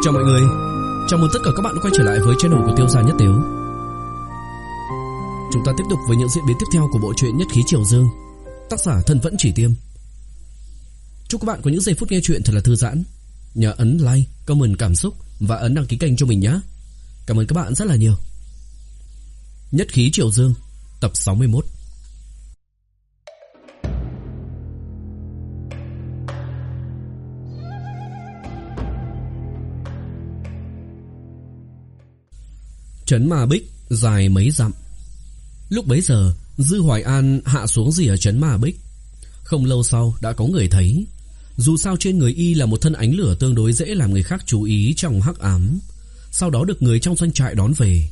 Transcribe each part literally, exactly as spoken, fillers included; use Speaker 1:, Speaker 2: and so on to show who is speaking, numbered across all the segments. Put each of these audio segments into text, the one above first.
Speaker 1: Chào mọi người, chào mừng tất cả các bạn đã quay trở lại với channel của Tiêu Gia Nhất Tiếu. Chúng ta tiếp tục với những diễn biến tiếp theo của bộ truyện Nhất Khí Triều Dương, tác giả Thân Vẫn Chỉ Tiêm. Chúc các bạn có những giây phút nghe truyện thật là thư giãn. Nhớ ấn like, comment cảm xúc và ấn đăng ký kênh cho mình nhé. Cảm ơn các bạn rất là nhiều. Nhất Khí Triều Dương, tập sáu mươi mốt. Trấn Ma Bích dài mấy dặm. Lúc bấy giờ Dư Hoài An hạ xuống gì ở trấn Ma Bích. Không lâu sau đã có người thấy. Dù sao trên người y là một thân ánh lửa tương đối dễ làm người khác chú ý trong hắc ám. Sau đó được người trong doanh trại đón về.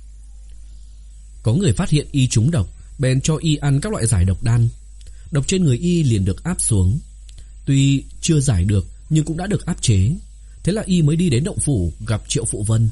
Speaker 1: Có người phát hiện y trúng độc, bèn cho y ăn các loại giải độc đan. Độc trên người y liền được áp xuống. Tuy chưa giải được nhưng cũng đã được áp chế. Thế là y mới đi đến động phủ gặp Triệu Phụ Vân.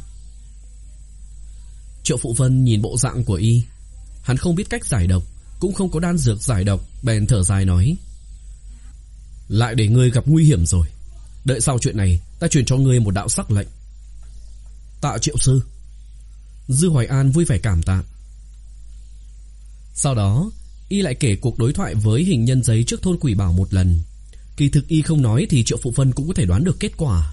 Speaker 1: Triệu Phụ Vân nhìn bộ dạng của y, hắn không biết cách giải độc, cũng không có đan dược giải độc, bèn thở dài nói: lại để ngươi gặp nguy hiểm rồi. Đợi sau chuyện này ta truyền cho ngươi một đạo sắc lệnh. Tạ Triệu sư. Dư Hoài An vui vẻ cảm tạ. Sau đó y lại kể cuộc đối thoại với hình nhân giấy trước thôn Quỷ Bảo một lần. Kỳ thực y không nói thì Triệu Phụ Vân cũng có thể đoán được kết quả.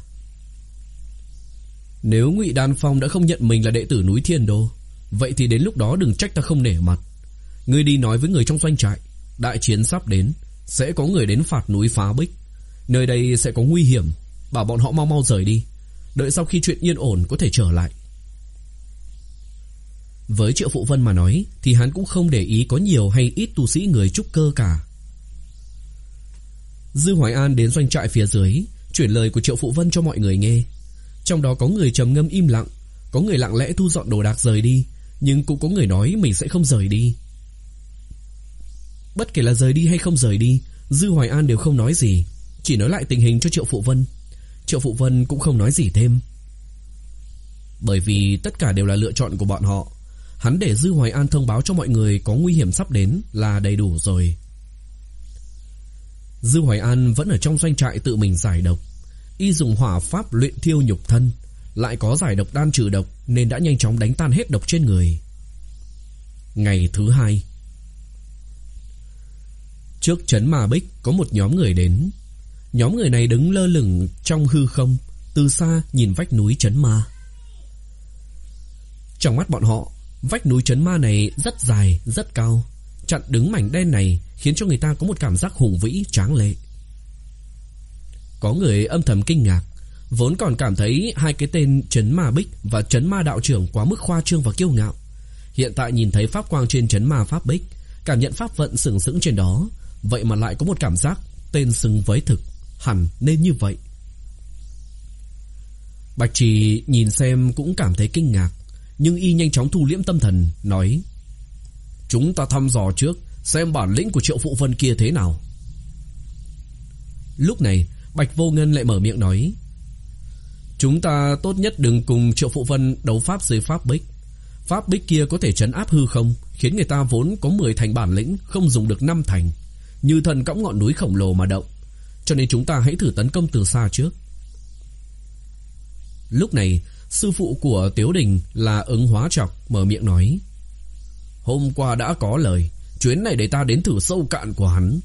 Speaker 1: Nếu Ngụy Đan Phong đã không nhận mình là đệ tử núi Thiên Đô, vậy thì đến lúc đó đừng trách ta không nể mặt. Ngươi đi nói với người trong doanh trại, đại chiến sắp đến, sẽ có người đến phạt núi Phá Bích. Nơi đây sẽ có nguy hiểm, bảo bọn họ mau mau rời đi. Đợi sau khi chuyện yên ổn có thể trở lại. Với Triệu Phụ Vân mà nói thì hắn cũng không để ý có nhiều hay ít tu sĩ người trúc cơ cả. Dư Hoài An đến doanh trại phía dưới, chuyển lời của Triệu Phụ Vân cho mọi người nghe. Trong đó có người trầm ngâm im lặng, có người lặng lẽ thu dọn đồ đạc rời đi, nhưng cũng có người nói mình sẽ không rời đi. Bất kể là rời đi hay không rời đi, Dư Hoài An đều không nói gì, chỉ nói lại tình hình cho Triệu Phụ Vân. Triệu Phụ Vân cũng không nói gì thêm. Bởi vì tất cả đều là lựa chọn của bọn họ, hắn để Dư Hoài An thông báo cho mọi người có nguy hiểm sắp đến là đầy đủ rồi. Dư Hoài An vẫn ở trong doanh trại tự mình giải độc. Y dùng hỏa pháp luyện thiêu nhục thân, lại có giải độc đan trừ độc nên đã nhanh chóng đánh tan hết độc trên người. Ngày thứ hai, trước trấn Ma Bích có một nhóm người đến. Nhóm người này đứng lơ lửng trong hư không, từ xa nhìn vách núi trấn ma. Trong mắt bọn họ, vách núi trấn ma này rất dài, rất cao. Chặn đứng mảnh đen này khiến cho người ta có một cảm giác hùng vĩ, tráng lệ. Có người âm thầm kinh ngạc, vốn còn cảm thấy hai cái tên Trấn Ma Bích và Trấn Ma Đạo Trưởng quá mức khoa trương và kiêu ngạo. Hiện tại nhìn thấy pháp quang trên Trấn Ma Pháp Bích, cảm nhận pháp vận sừng sững trên đó, vậy mà lại có một cảm giác tên xứng với thực, hẳn nên như vậy. Bạch Trì nhìn xem cũng cảm thấy kinh ngạc, nhưng y nhanh chóng thu liễm tâm thần, nói: chúng ta thăm dò trước, xem bản lĩnh của Triệu Phụ Vân kia thế nào. Lúc này Bạch Vô Ngân lại mở miệng nói: chúng ta tốt nhất đừng cùng Triệu Phụ Vân đấu pháp dưới pháp bích. Pháp bích kia có thể trấn áp hư không, khiến người ta vốn có mười thành bản lĩnh không dùng được năm thành, như thần cõng ngọn núi khổng lồ mà động. Cho nên chúng ta hãy thử tấn công từ xa trước. Lúc này sư phụ của Tiếu Đình là Ứng Hóa Trọc mở miệng nói: hôm qua đã có lời, chuyến này để ta đến thử sâu cạn của hắn.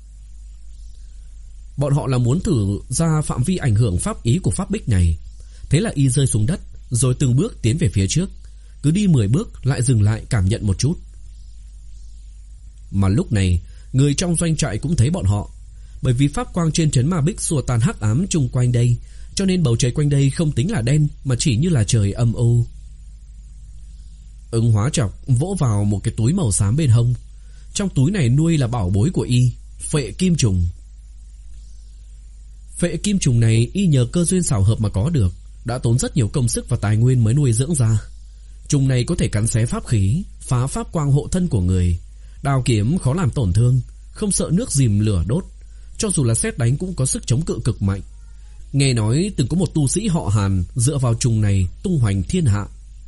Speaker 1: Bọn họ là muốn thử ra phạm vi ảnh hưởng pháp ý của pháp bích này. Thế là y rơi xuống đất, rồi từng bước tiến về phía trước. Cứ đi mười bước lại dừng lại cảm nhận một chút. Mà lúc này người trong doanh trại cũng thấy bọn họ. Bởi vì pháp quang trên trấn Ma Bích xua tan hắc ám chung quanh đây, cho nên bầu trời quanh đây không tính là đen, mà chỉ như là trời âm u. Ứng Hóa Trọc vỗ vào một cái túi màu xám bên hông. Trong túi này nuôi là bảo bối của y, phệ kim trùng. Phệ kim trùng này y nhờ cơ duyên xảo hợp mà có được, đã tốn rất nhiều công sức và tài nguyên mới nuôi dưỡng ra. Trùng này có thể cắn xé pháp khí, phá pháp quang hộ thân của người. Đao kiếm khó làm tổn thương, không sợ nước dìm lửa đốt. Cho dù là sét đánh cũng có sức chống cự cực mạnh. Nghe nói từng có một tu sĩ họ Hàn dựa vào trùng này tung hoành thiên hạ.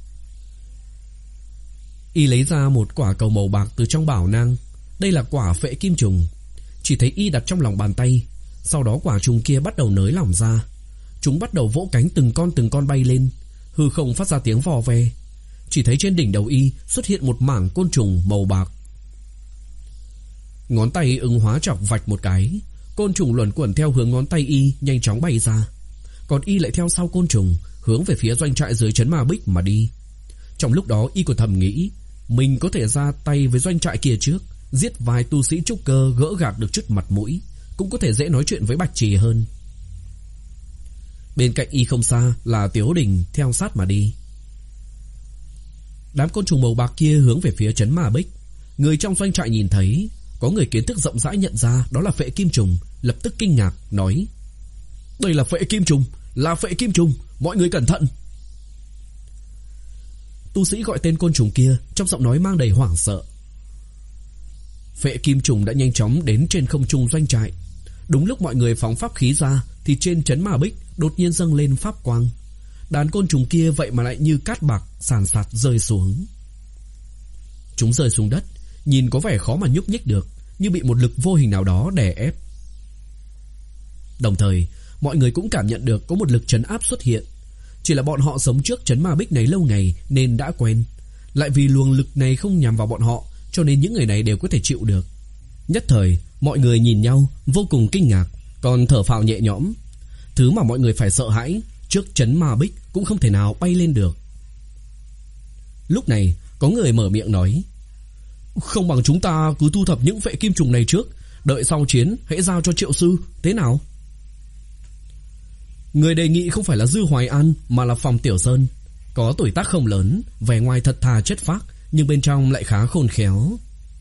Speaker 1: Y lấy ra một quả cầu màu bạc từ trong bảo nang. Đây là quả phệ kim trùng. Chỉ thấy y đặt trong lòng bàn tay. Sau đó quả trùng kia bắt đầu nới lỏng ra. Chúng bắt đầu vỗ cánh từng con từng con bay lên, hư không phát ra tiếng vò ve. Chỉ thấy trên đỉnh đầu y xuất hiện một mảng côn trùng màu bạc. Ngón tay Ưng Hóa Trọc vạch một cái, côn trùng luẩn quẩn theo hướng ngón tay y nhanh chóng bay ra. Còn y lại theo sau côn trùng, hướng về phía doanh trại dưới trấn Ma Bích mà đi. Trong lúc đó y còn thầm nghĩ, mình có thể ra tay với doanh trại kia trước, giết vài tu sĩ trúc cơ gỡ gạc được chút mặt mũi, cũng có thể dễ nói chuyện với Bạch Trì hơn. Bên cạnh y không xa là Tiếu Đình theo sát mà đi. Đám côn trùng màu bạc kia hướng về phía trấn Ma Bích. Người trong doanh trại nhìn thấy, có người kiến thức rộng rãi nhận ra đó là phệ kim trùng, lập tức kinh ngạc nói: "Đây là phệ kim trùng, là phệ kim trùng, mọi người cẩn thận." Tu sĩ gọi tên côn trùng kia trong giọng nói mang đầy hoảng sợ. Phệ kim trùng đã nhanh chóng đến trên không trung doanh trại. Đúng lúc mọi người phóng pháp khí ra thì trên trấn Ma Bích đột nhiên dâng lên pháp quang. Đàn côn trùng kia vậy mà lại như cát bạc sàn sạt rơi xuống. Chúng rơi xuống đất, nhìn có vẻ khó mà nhúc nhích được, như bị một lực vô hình nào đó đè ép. Đồng thời, mọi người cũng cảm nhận được có một lực trấn áp xuất hiện. Chỉ là bọn họ sống trước trấn Ma Bích này lâu ngày nên đã quen. Lại vì luồng lực này không nhằm vào bọn họ, cho nên những người này đều có thể chịu được. Nhất thời, mọi người nhìn nhau vô cùng kinh ngạc, còn thở phào nhẹ nhõm. Thứ mà mọi người phải sợ hãi, trước trấn Ma Bích cũng không thể nào bay lên được. Lúc này, có người mở miệng nói: "Không bằng chúng ta cứ thu thập những phệ kim trùng này trước, đợi sau chiến hãy giao cho Triệu sư, thế nào?" Người đề nghị không phải là Dư Hoài An mà là Phong Tiểu Sơn. Có tuổi tác không lớn, vẻ ngoài thật thà chất phác, nhưng bên trong lại khá khôn khéo.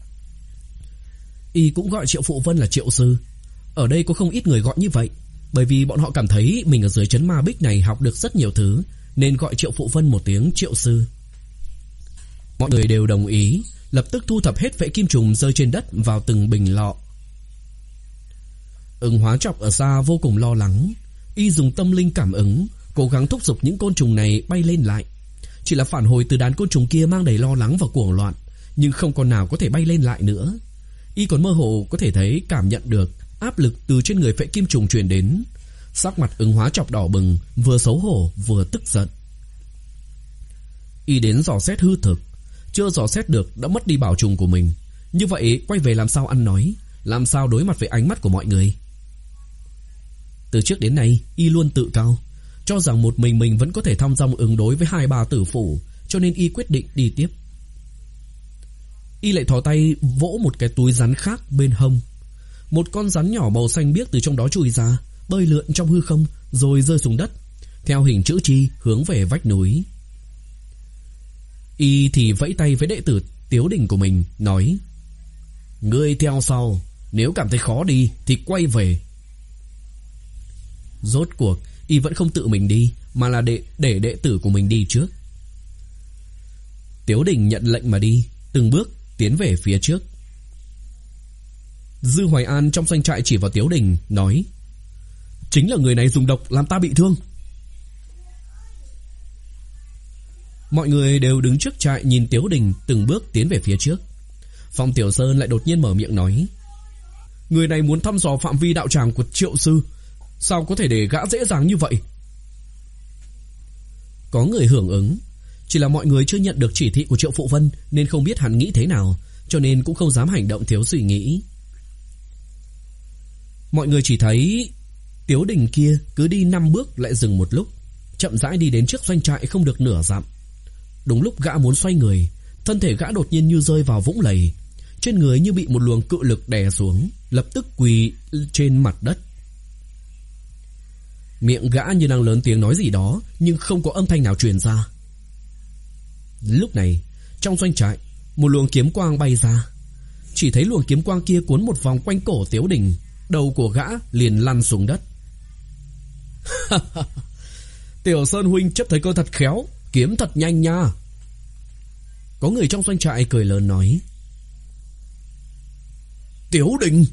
Speaker 1: Y cũng gọi Triệu Phụ Vân là Triệu sư. Ở đây có không ít người gọi như vậy, bởi vì bọn họ cảm thấy mình ở dưới trấn Ma Bích này học được rất nhiều thứ, nên gọi Triệu Phụ Vân một tiếng Triệu sư. Mọi người đều đồng ý, lập tức thu thập hết phệ kim trùng rơi trên đất vào từng bình lọ. Ưng Hóa Trọc ở xa vô cùng lo lắng. Y dùng tâm linh cảm ứng, cố gắng thúc giục những côn trùng này bay lên lại. Chỉ là phản hồi từ đàn côn trùng kia mang đầy lo lắng và cuồng loạn, nhưng không còn nào có thể bay lên lại nữa. Y còn mơ hồ có thể thấy, cảm nhận được áp lực từ trên người phệ kim trùng truyền đến. Sắc mặt Ưng Hóa Trọc đỏ bừng, vừa xấu hổ vừa tức giận. Y đến dò xét hư thực, chưa dò xét được đã mất đi bảo trùng của mình. Như vậy quay về làm sao ăn nói, làm sao đối mặt với ánh mắt của mọi người. Từ trước đến nay Y luôn tự cao, cho rằng một mình mình vẫn có thể thong dong ứng đối với hai bà tử phủ, cho nên Y quyết định đi tiếp. Y lại thò tay vỗ một cái túi rắn khác bên hông. Một con rắn nhỏ màu xanh biếc từ trong đó chui ra, bơi lượn trong hư không rồi rơi xuống đất, theo hình chữ chi hướng về vách núi. Y thì vẫy tay với đệ tử Tiếu Đình của mình, nói: "Ngươi theo sau, nếu cảm thấy khó đi thì quay về." Rốt cuộc Y vẫn không tự mình đi, mà là để, để đệ tử của mình đi trước. Tiếu Đình nhận lệnh mà đi, từng bước tiến về phía trước. Dư Hoài An trong doanh trại chỉ vào Tiếu Đình, nói: "Chính là người này dùng độc làm ta bị thương." Mọi người đều đứng trước trại nhìn Tiếu Đình từng bước tiến về phía trước. Phong Tiểu Sơn lại đột nhiên mở miệng nói: "Người này muốn thăm dò phạm vi đạo tràng của Triệu sư, sao có thể để gã dễ dàng như vậy?" Có người hưởng ứng, chỉ là mọi người chưa nhận được chỉ thị của Triệu Phụ Vân nên không biết hắn nghĩ thế nào, cho nên cũng không dám hành động thiếu suy nghĩ. Mọi người chỉ thấy Tiếu Đình kia cứ đi năm bước lại dừng một lúc, chậm rãi đi đến trước doanh trại không được nửa dặm. Đúng lúc gã muốn xoay người, thân thể gã đột nhiên như rơi vào vũng lầy, trên người như bị một luồng cự lực đè xuống, lập tức quỳ trên mặt đất. Miệng gã như đang lớn tiếng nói gì đó, nhưng không có âm thanh nào truyền ra. Lúc này, trong doanh trại, một luồng kiếm quang bay ra. Chỉ thấy luồng kiếm quang kia cuốn một vòng quanh cổ Tiếu Đình, đầu của gã liền lăn xuống đất. "Tiểu Sơn huynh chấp thời cơ thật khéo, kiếm thật nhanh nha." Có người trong doanh trại cười lớn nói. "Tiếu Đình!"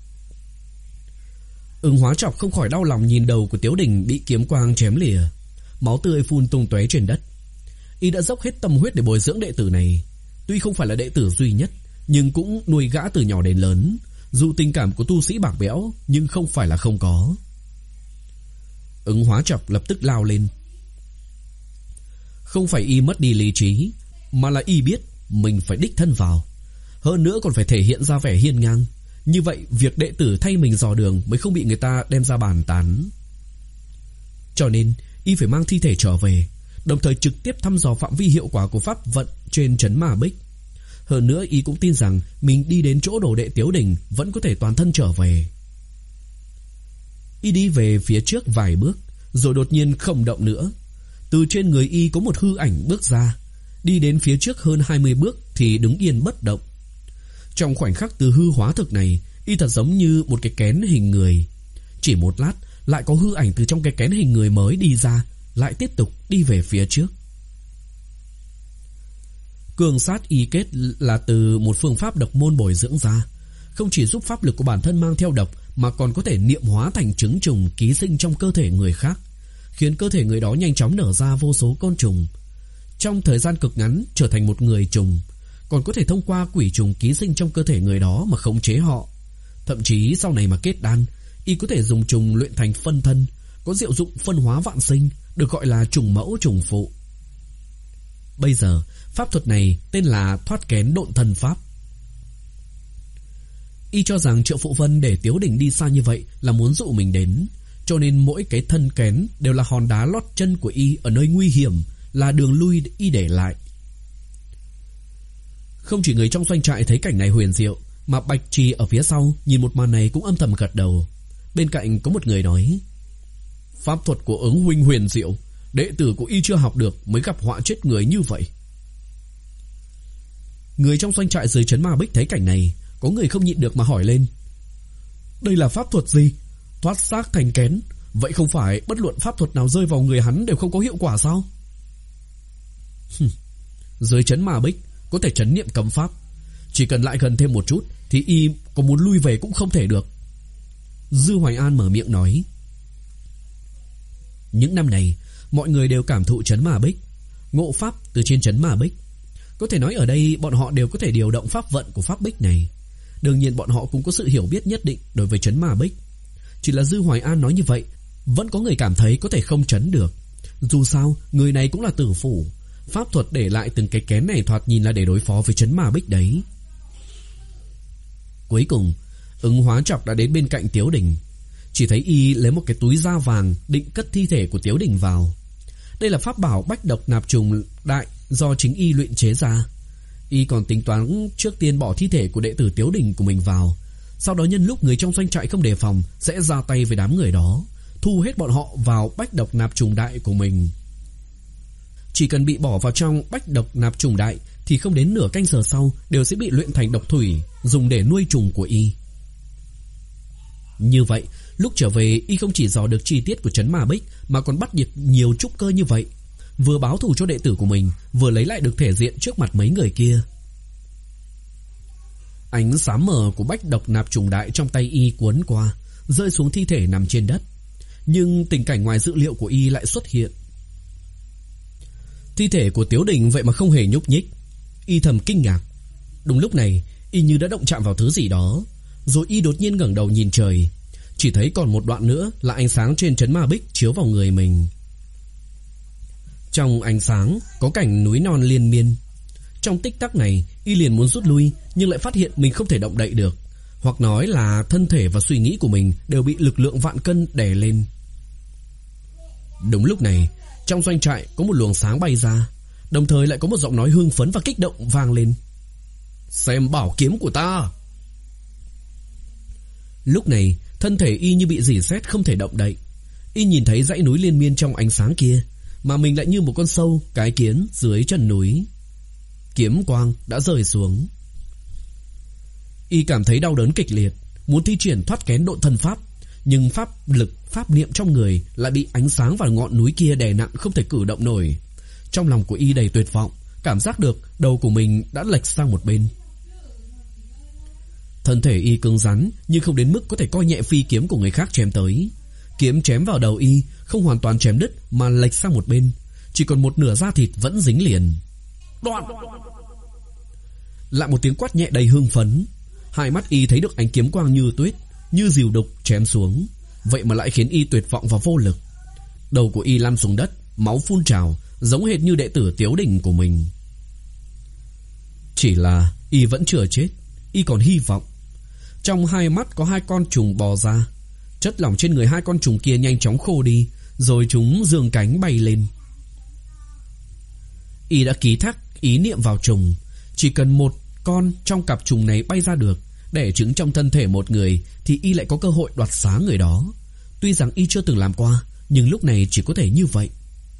Speaker 1: Ưng Hóa Trọc không khỏi đau lòng nhìn đầu của Tiếu Đình bị kiếm quang chém lìa, máu tươi phun tung tóe trên đất. Y đã dốc hết tâm huyết để bồi dưỡng đệ tử này, tuy không phải là đệ tử duy nhất, nhưng cũng nuôi gã từ nhỏ đến lớn. Dù tình cảm của tu sĩ bạc bẽo, nhưng không phải là không có. Ứng Hóa Trọc lập tức lao lên. Không phải y mất đi lý trí, mà là y biết mình phải đích thân vào, hơn nữa còn phải thể hiện ra vẻ hiên ngang. Như vậy việc đệ tử thay mình dò đường mới không bị người ta đem ra bàn tán. Cho nên y phải mang thi thể trở về, đồng thời trực tiếp thăm dò phạm vi hiệu quả của pháp vận trên trấn Ma Bích. Hơn nữa y cũng tin rằng mình đi đến chỗ đồ đệ Tiếu Đình vẫn có thể toàn thân trở về. Y đi về phía trước vài bước, rồi đột nhiên không động nữa. Từ trên người y có một hư ảnh bước ra, đi đến phía trước hơn hai mươi bước thì đứng yên bất động. Trong khoảnh khắc từ hư hóa thực này, y thật giống như một cái kén hình người. Chỉ một lát, lại có hư ảnh từ trong cái kén hình người mới đi ra, lại tiếp tục đi về phía trước. Cường sát y kết là từ một phương pháp độc môn bồi dưỡng ra, không chỉ giúp pháp lực của bản thân mang theo độc, mà còn có thể niệm hóa thành trứng trùng ký sinh trong cơ thể người khác, khiến cơ thể người đó nhanh chóng nở ra vô số côn trùng, trong thời gian cực ngắn trở thành một người trùng. Còn có thể thông qua quỷ trùng ký sinh trong cơ thể người đó mà khống chế họ. Thậm chí sau này mà kết đan, y có thể dùng trùng luyện thành phân thân, có diệu dụng phân hóa vạn sinh, được gọi là trùng mẫu trùng phụ. Bây giờ pháp thuật này tên là thoát kén độn thân pháp. Y cho rằng Triệu Phụ Vân để Tiếu Đình đi xa như vậy là muốn dụ mình đến, cho nên mỗi cái thân kén đều là hòn đá lót chân của y ở nơi nguy hiểm, là đường lui y để lại. Không chỉ người trong doanh trại thấy cảnh này huyền diệu, mà Bạch Trì ở phía sau nhìn một màn này cũng âm thầm gật đầu. Bên cạnh có một người nói: pháp thuật của Ứng huynh huyền diệu, đệ tử của y chưa học được mới gặp họa chết người như vậy. Người trong doanh trại dưới trấn Ma Bích thấy cảnh này, có người không nhịn được mà hỏi lên: đây là pháp thuật gì? Thoát xác thành kén, vậy không phải bất luận pháp thuật nào rơi vào người hắn đều không có hiệu quả sao? Dưới trấn Ma Bích có thể trấn niệm cấm pháp, chỉ cần lại gần thêm một chút thì y có muốn lui về cũng không thể được. Dư Hoài An mở miệng nói: những năm này mọi người đều cảm thụ trấn Ma Bích, ngộ pháp từ trên trấn Ma Bích. Có thể nói ở đây bọn họ đều có thể điều động pháp vận của pháp bích này. Đương nhiên bọn họ cũng có sự hiểu biết nhất định đối với trấn Ma Bích. Chỉ là Dư Hoài An nói như vậy, vẫn có người cảm thấy có thể không trấn được. Dù sao người này cũng là tử phủ, pháp thuật để lại từng cái kén này thoạt nhìn là để đối phó với trấn Ma Bích đấy. Cuối cùng Ứng Hóa Trọc đã đến bên cạnh Tiếu Đình. Chỉ thấy y lấy một cái túi da vàng định cất thi thể của Tiếu Đình vào. Đây là pháp bảo bách độc nạp trùng đại do chính y luyện chế ra. Y còn tính toán trước tiên bỏ thi thể của đệ tử Tiếu Đình của mình vào, sau đó nhân lúc người trong doanh trại không đề phòng sẽ ra tay với đám người đó, thu hết bọn họ vào bách độc nạp trùng đại của mình. Chỉ cần bị bỏ vào trong bách độc nạp trùng đại thì không đến nửa canh giờ sau đều sẽ bị luyện thành độc thủy, dùng để nuôi trùng của y. Như vậy lúc trở về y không chỉ dò được chi tiết của trấn Ma Bích, mà còn bắt được nhiều trúc cơ như vậy, vừa báo thù cho đệ tử của mình, vừa lấy lại được thể diện trước mặt mấy người kia. Ánh xám mờ của bách độc nạp trùng đại trong tay y cuốn qua, rơi xuống thi thể nằm trên đất. Nhưng tình cảnh ngoài dự liệu của y lại xuất hiện. Thi thể của Tiếu Đình vậy mà không hề nhúc nhích. Y thầm kinh ngạc. Đúng lúc này y như đã động chạm vào thứ gì đó, rồi y đột nhiên ngẩng đầu nhìn trời. Chỉ thấy còn một đoạn nữa là ánh sáng trên trấn Ma Bích chiếu vào người mình. Trong ánh sáng có cảnh núi non liên miên. Trong tích tắc này y liền muốn rút lui, nhưng lại phát hiện mình không thể động đậy được, hoặc nói là thân thể và suy nghĩ của mình đều bị lực lượng vạn cân đè lên. Đúng lúc này trong doanh trại có một luồng sáng bay ra, đồng thời lại có một giọng nói hưng phấn và kích động vang lên: xem bảo kiếm của ta. Lúc này thân thể y như bị rỉ sét không thể động đậy. Y nhìn thấy dãy núi liên miên trong ánh sáng kia, mà mình lại như một con sâu cái kiến dưới chân núi. Kiếm quang đã rơi xuống. Y cảm thấy đau đớn kịch liệt, muốn thi triển thoát kén độn thân pháp, nhưng pháp lực pháp niệm trong người lại bị ánh sáng và ngọn núi kia đè nặng không thể cử động nổi. Trong lòng của y đầy tuyệt vọng, cảm giác được đầu của mình đã lệch sang một bên. Thân thể y cứng rắn, nhưng không đến mức có thể coi nhẹ phi kiếm của người khác chém tới. Kiếm chém vào đầu y không hoàn toàn chém đứt, mà lệch sang một bên, chỉ còn một nửa da thịt vẫn dính liền. Đoạn! Lại một tiếng quát nhẹ đầy hưng phấn. Hai mắt y thấy được ánh kiếm quang như tuyết, như diều đục chém xuống, vậy mà lại khiến y tuyệt vọng và vô lực. Đầu của y lăn xuống đất, máu phun trào, giống hệt như đệ tử Tiếu Đình của mình. Chỉ là y vẫn chưa chết, y còn hy vọng. Trong hai mắt có hai con trùng bò ra. Chất lỏng trên người hai con trùng kia nhanh chóng khô đi, rồi chúng giương cánh bay lên. Y đã ký thác ý niệm vào trùng. Chỉ cần một con trong cặp trùng này bay ra được, đẻ trứng trong thân thể một người, thì y lại có cơ hội đoạt xá người đó. Tuy rằng y chưa từng làm qua, nhưng lúc này chỉ có thể như vậy.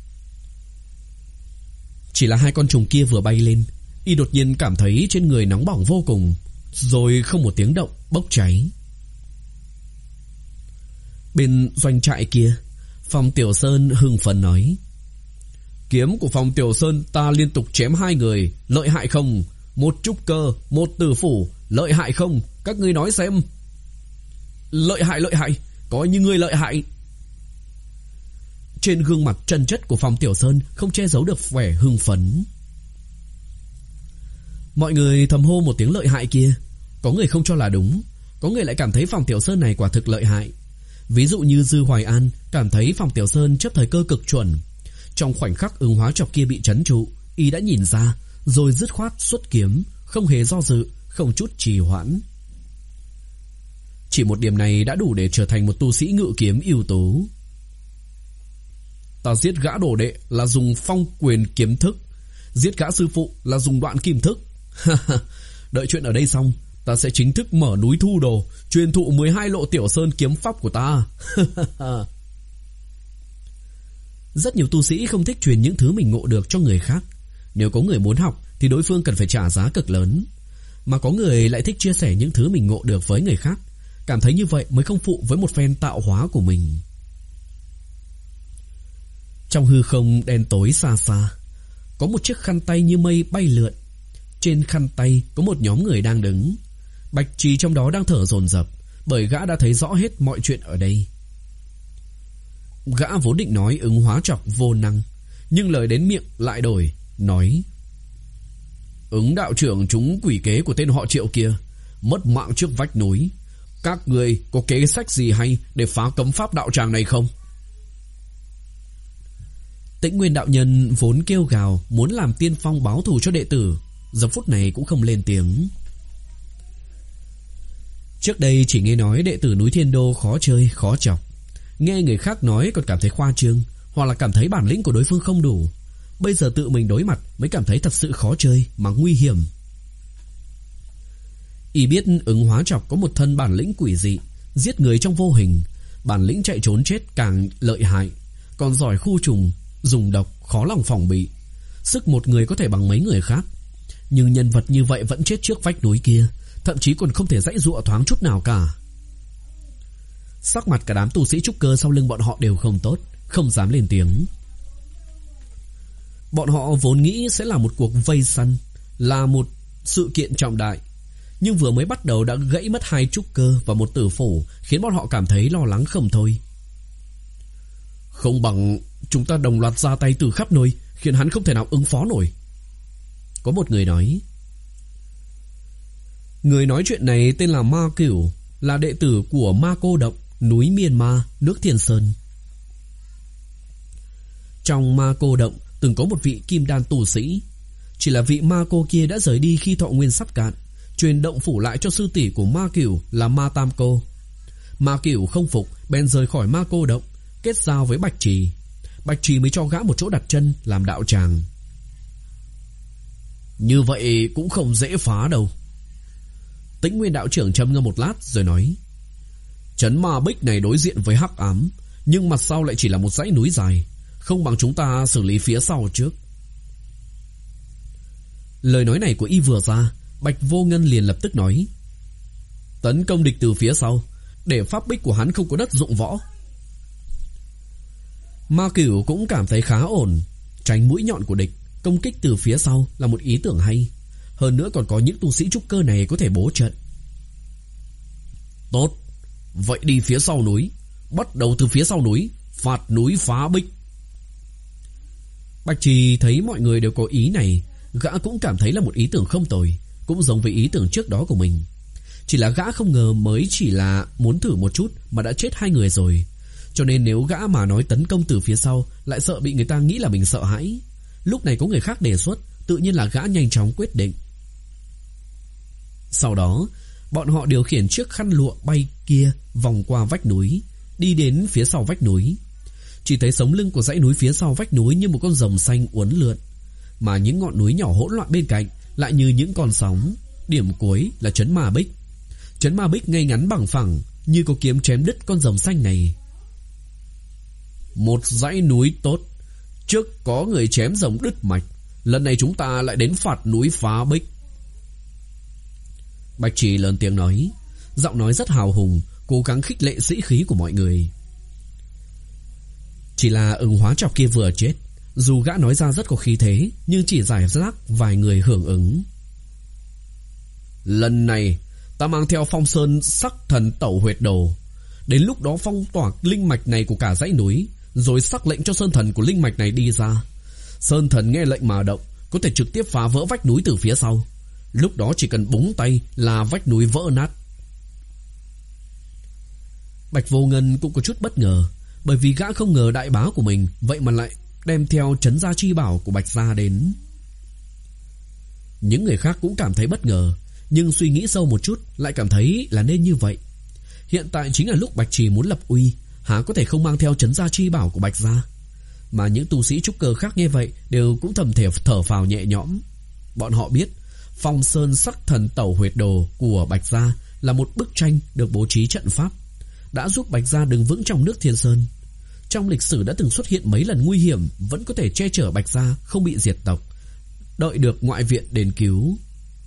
Speaker 1: Chỉ là hai con trùng kia vừa bay lên, y đột nhiên cảm thấy trên người nóng bỏng vô cùng, rồi không một tiếng động bốc cháy. Bên doanh trại kia, Phong Tiểu Sơn hưng phấn nói: Kiếm của Phong Tiểu Sơn ta liên tục chém hai người, lợi hại không? Một trúc cơ, một tử phủ, lợi hại không? Các ngươi nói xem. Lợi hại, lợi hại, coi như ngươi lợi hại. Trên gương mặt trần chất của Phong Tiểu Sơn không che giấu được vẻ hưng phấn. Mọi người thầm hô một tiếng lợi hại kia. Có người không cho là đúng, có người lại cảm thấy Phong Tiểu Sơn này quả thực lợi hại. Ví dụ như Dư Hoài An cảm thấy Phong Tiểu Sơn chấp thời cơ cực chuẩn. Trong khoảnh khắc ứng hóa chọc kia bị trấn trụ, y đã nhìn ra, rồi dứt khoát xuất kiếm, không hề do dự, không chút trì hoãn. Chỉ một điểm này đã đủ để trở thành một tu sĩ ngự kiếm ưu tú. Ta giết gã đồ đệ là dùng phong quyền kiếm thức, giết gã sư phụ là dùng đoạn kim thức. Đợi chuyện ở đây xong, ta sẽ chính thức mở núi Thu Đồ, truyền thụ mười hai lộ Tiểu Sơn kiếm pháp của ta. Rất nhiều tu sĩ không thích truyền những thứ mình ngộ được cho người khác. Nếu có người muốn học thì đối phương cần phải trả giá cực lớn. Mà có người lại thích chia sẻ những thứ mình ngộ được với người khác, cảm thấy như vậy mới không phụ với một phen tạo hóa của mình. Trong hư không đen tối xa xa, có một chiếc khăn tay như mây bay lượn. Trên khăn tay có một nhóm người đang đứng. Bạch Trì trong đó đang thở dồn dập, bởi gã đã thấy rõ hết mọi chuyện ở đây. Gã vốn định nói ứng hóa trọc vô năng, nhưng lời đến miệng lại đổi, nói: Ứng đạo trưởng trúng quỷ kế của tên họ Triệu kia, mất mạng trước vách núi. Các người có kế sách gì hay để phá cấm pháp đạo tràng này không? Tĩnh Nguyên đạo nhân vốn kêu gào muốn làm tiên phong báo thù cho đệ tử, giờ phút này cũng không lên tiếng. Trước đây chỉ nghe nói đệ tử núi Thiên Đô khó chơi, khó chọc. Nghe người khác nói còn cảm thấy khoa trương, hoặc là cảm thấy bản lĩnh của đối phương không đủ. Bây giờ tự mình đối mặt mới cảm thấy thật sự khó chơi mà nguy hiểm. Y biết ứng hóa trọc có một thân bản lĩnh quỷ dị, giết người trong vô hình. Bản lĩnh chạy trốn chết càng lợi hại, còn giỏi khu trùng, dùng độc, khó lòng phòng bị. Sức một người có thể bằng mấy người khác. Nhưng nhân vật như vậy vẫn chết trước vách núi kia, thậm chí còn không thể giãy giụa thoáng chút nào cả. Sắc mặt cả đám tu sĩ trúc cơ sau lưng bọn họ đều không tốt, không dám lên tiếng. Bọn họ vốn nghĩ sẽ là một cuộc vây săn, là một sự kiện trọng đại, nhưng vừa mới bắt đầu đã gãy mất hai trúc cơ và một tử phủ, khiến bọn họ cảm thấy lo lắng không thôi. Không bằng chúng ta đồng loạt ra tay từ khắp nơi, khiến hắn không thể nào ứng phó nổi. Có một người nói. Người nói chuyện này tên là Ma Cửu, là đệ tử của Ma Cô Động, núi Miên Ma, nước Thiên Sơn. Trong Ma Cô Động từng có một vị kim đan tu sĩ. Chỉ là vị ma cô kia đã rời đi khi thọ nguyên sắp cạn, truyền động phủ lại cho sư tỷ của Ma Cửu là Ma Tam Cô. Ma Cửu không phục, bèn rời khỏi Ma Cô Động, kết giao với Bạch Trì. Bạch Trì mới cho gã một chỗ đặt chân làm đạo tràng. Như vậy cũng không dễ phá đâu. Tĩnh Nguyên đạo trưởng trầm ngâm một lát rồi nói: Trấn Ma Bích này đối diện với hắc ám, nhưng mặt sau lại chỉ là một dãy núi dài, không bằng chúng ta xử lý phía sau trước. Lời nói này của y vừa ra, Bạch Vô Ngân liền lập tức nói: Tấn công địch từ phía sau, để pháp bích của hắn không có đất dụng võ. Ma Cửu cũng cảm thấy khá ổn. Tránh mũi nhọn của địch, công kích từ phía sau là một ý tưởng hay. Hơn nữa còn có những tu sĩ trúc cơ này có thể bố trận. Tốt, vậy đi phía sau núi, bắt đầu từ phía sau núi, phạt núi phá bích. Bạch Trì thấy mọi người đều có ý này, gã cũng cảm thấy là một ý tưởng không tồi, cũng giống với ý tưởng trước đó của mình. Chỉ là gã không ngờ mới chỉ là muốn thử một chút mà đã chết hai người rồi. cho nên nếu gã mà nói tấn công từ phía sau, lại sợ bị người ta nghĩ là mình sợ hãi. Lúc này có người khác đề xuất, tự nhiên là gã nhanh chóng quyết định. Sau đó, bọn họ điều khiển chiếc khăn lụa bay kia vòng qua vách núi, đi đến phía sau vách núi. Chỉ thấy sống lưng của dãy núi phía sau vách núi như một con rồng xanh uốn lượn, mà những ngọn núi nhỏ hỗn loạn bên cạnh lại như những con sóng. Điểm cuối là trấn Ma Bích. Trấn Ma Bích ngay ngắn bằng phẳng, như có kiếm chém đứt con rồng xanh này. Một dãy núi tốt, trước có người chém rồng đứt mạch, lần này chúng ta lại đến phạt núi phá bích. Bạch Trì lớn tiếng nói, giọng nói rất hào hùng, cố gắng khích lệ sĩ khí của mọi người. Chỉ là ưng hóa chọc kia vừa chết, dù gã nói ra rất có khí thế, nhưng chỉ giải rác vài người hưởng ứng. Lần này ta mang theo Phong Sơn Sắc Thần Tẩu Huyệt Đồ, đến lúc đó phong tỏa linh mạch này của cả dãy núi, rồi sắc lệnh cho sơn thần của linh mạch này đi ra. Sơn thần nghe lệnh mà động, có thể trực tiếp phá vỡ vách núi từ phía sau. Lúc đó chỉ cần búng tay là vách núi vỡ nát. Bạch Vô Ngân cũng có chút bất ngờ, bởi vì gã không ngờ đại bá của mình vậy mà lại đem theo trấn gia chi bảo của Bạch gia đến. Những người khác cũng cảm thấy bất ngờ, nhưng suy nghĩ sâu một chút lại cảm thấy là nên như vậy. Hiện tại chính là lúc Bạch Trì muốn lập uy, há có thể không mang theo trấn gia chi bảo của Bạch gia. Mà những tu sĩ trúc cơ khác nghe vậy đều cũng thầm thể thở phào nhẹ nhõm. Bọn họ biết Phong Sơn Sắc Thần Tẩu Huyệt Đồ của Bạch gia là một bức tranh được bố trí trận pháp, đã giúp Bạch gia đứng vững trong nước Thiên Sơn. Trong lịch sử đã từng xuất hiện mấy lần nguy hiểm, vẫn có thể che chở Bạch gia không bị diệt tộc, đợi được ngoại viện đến cứu.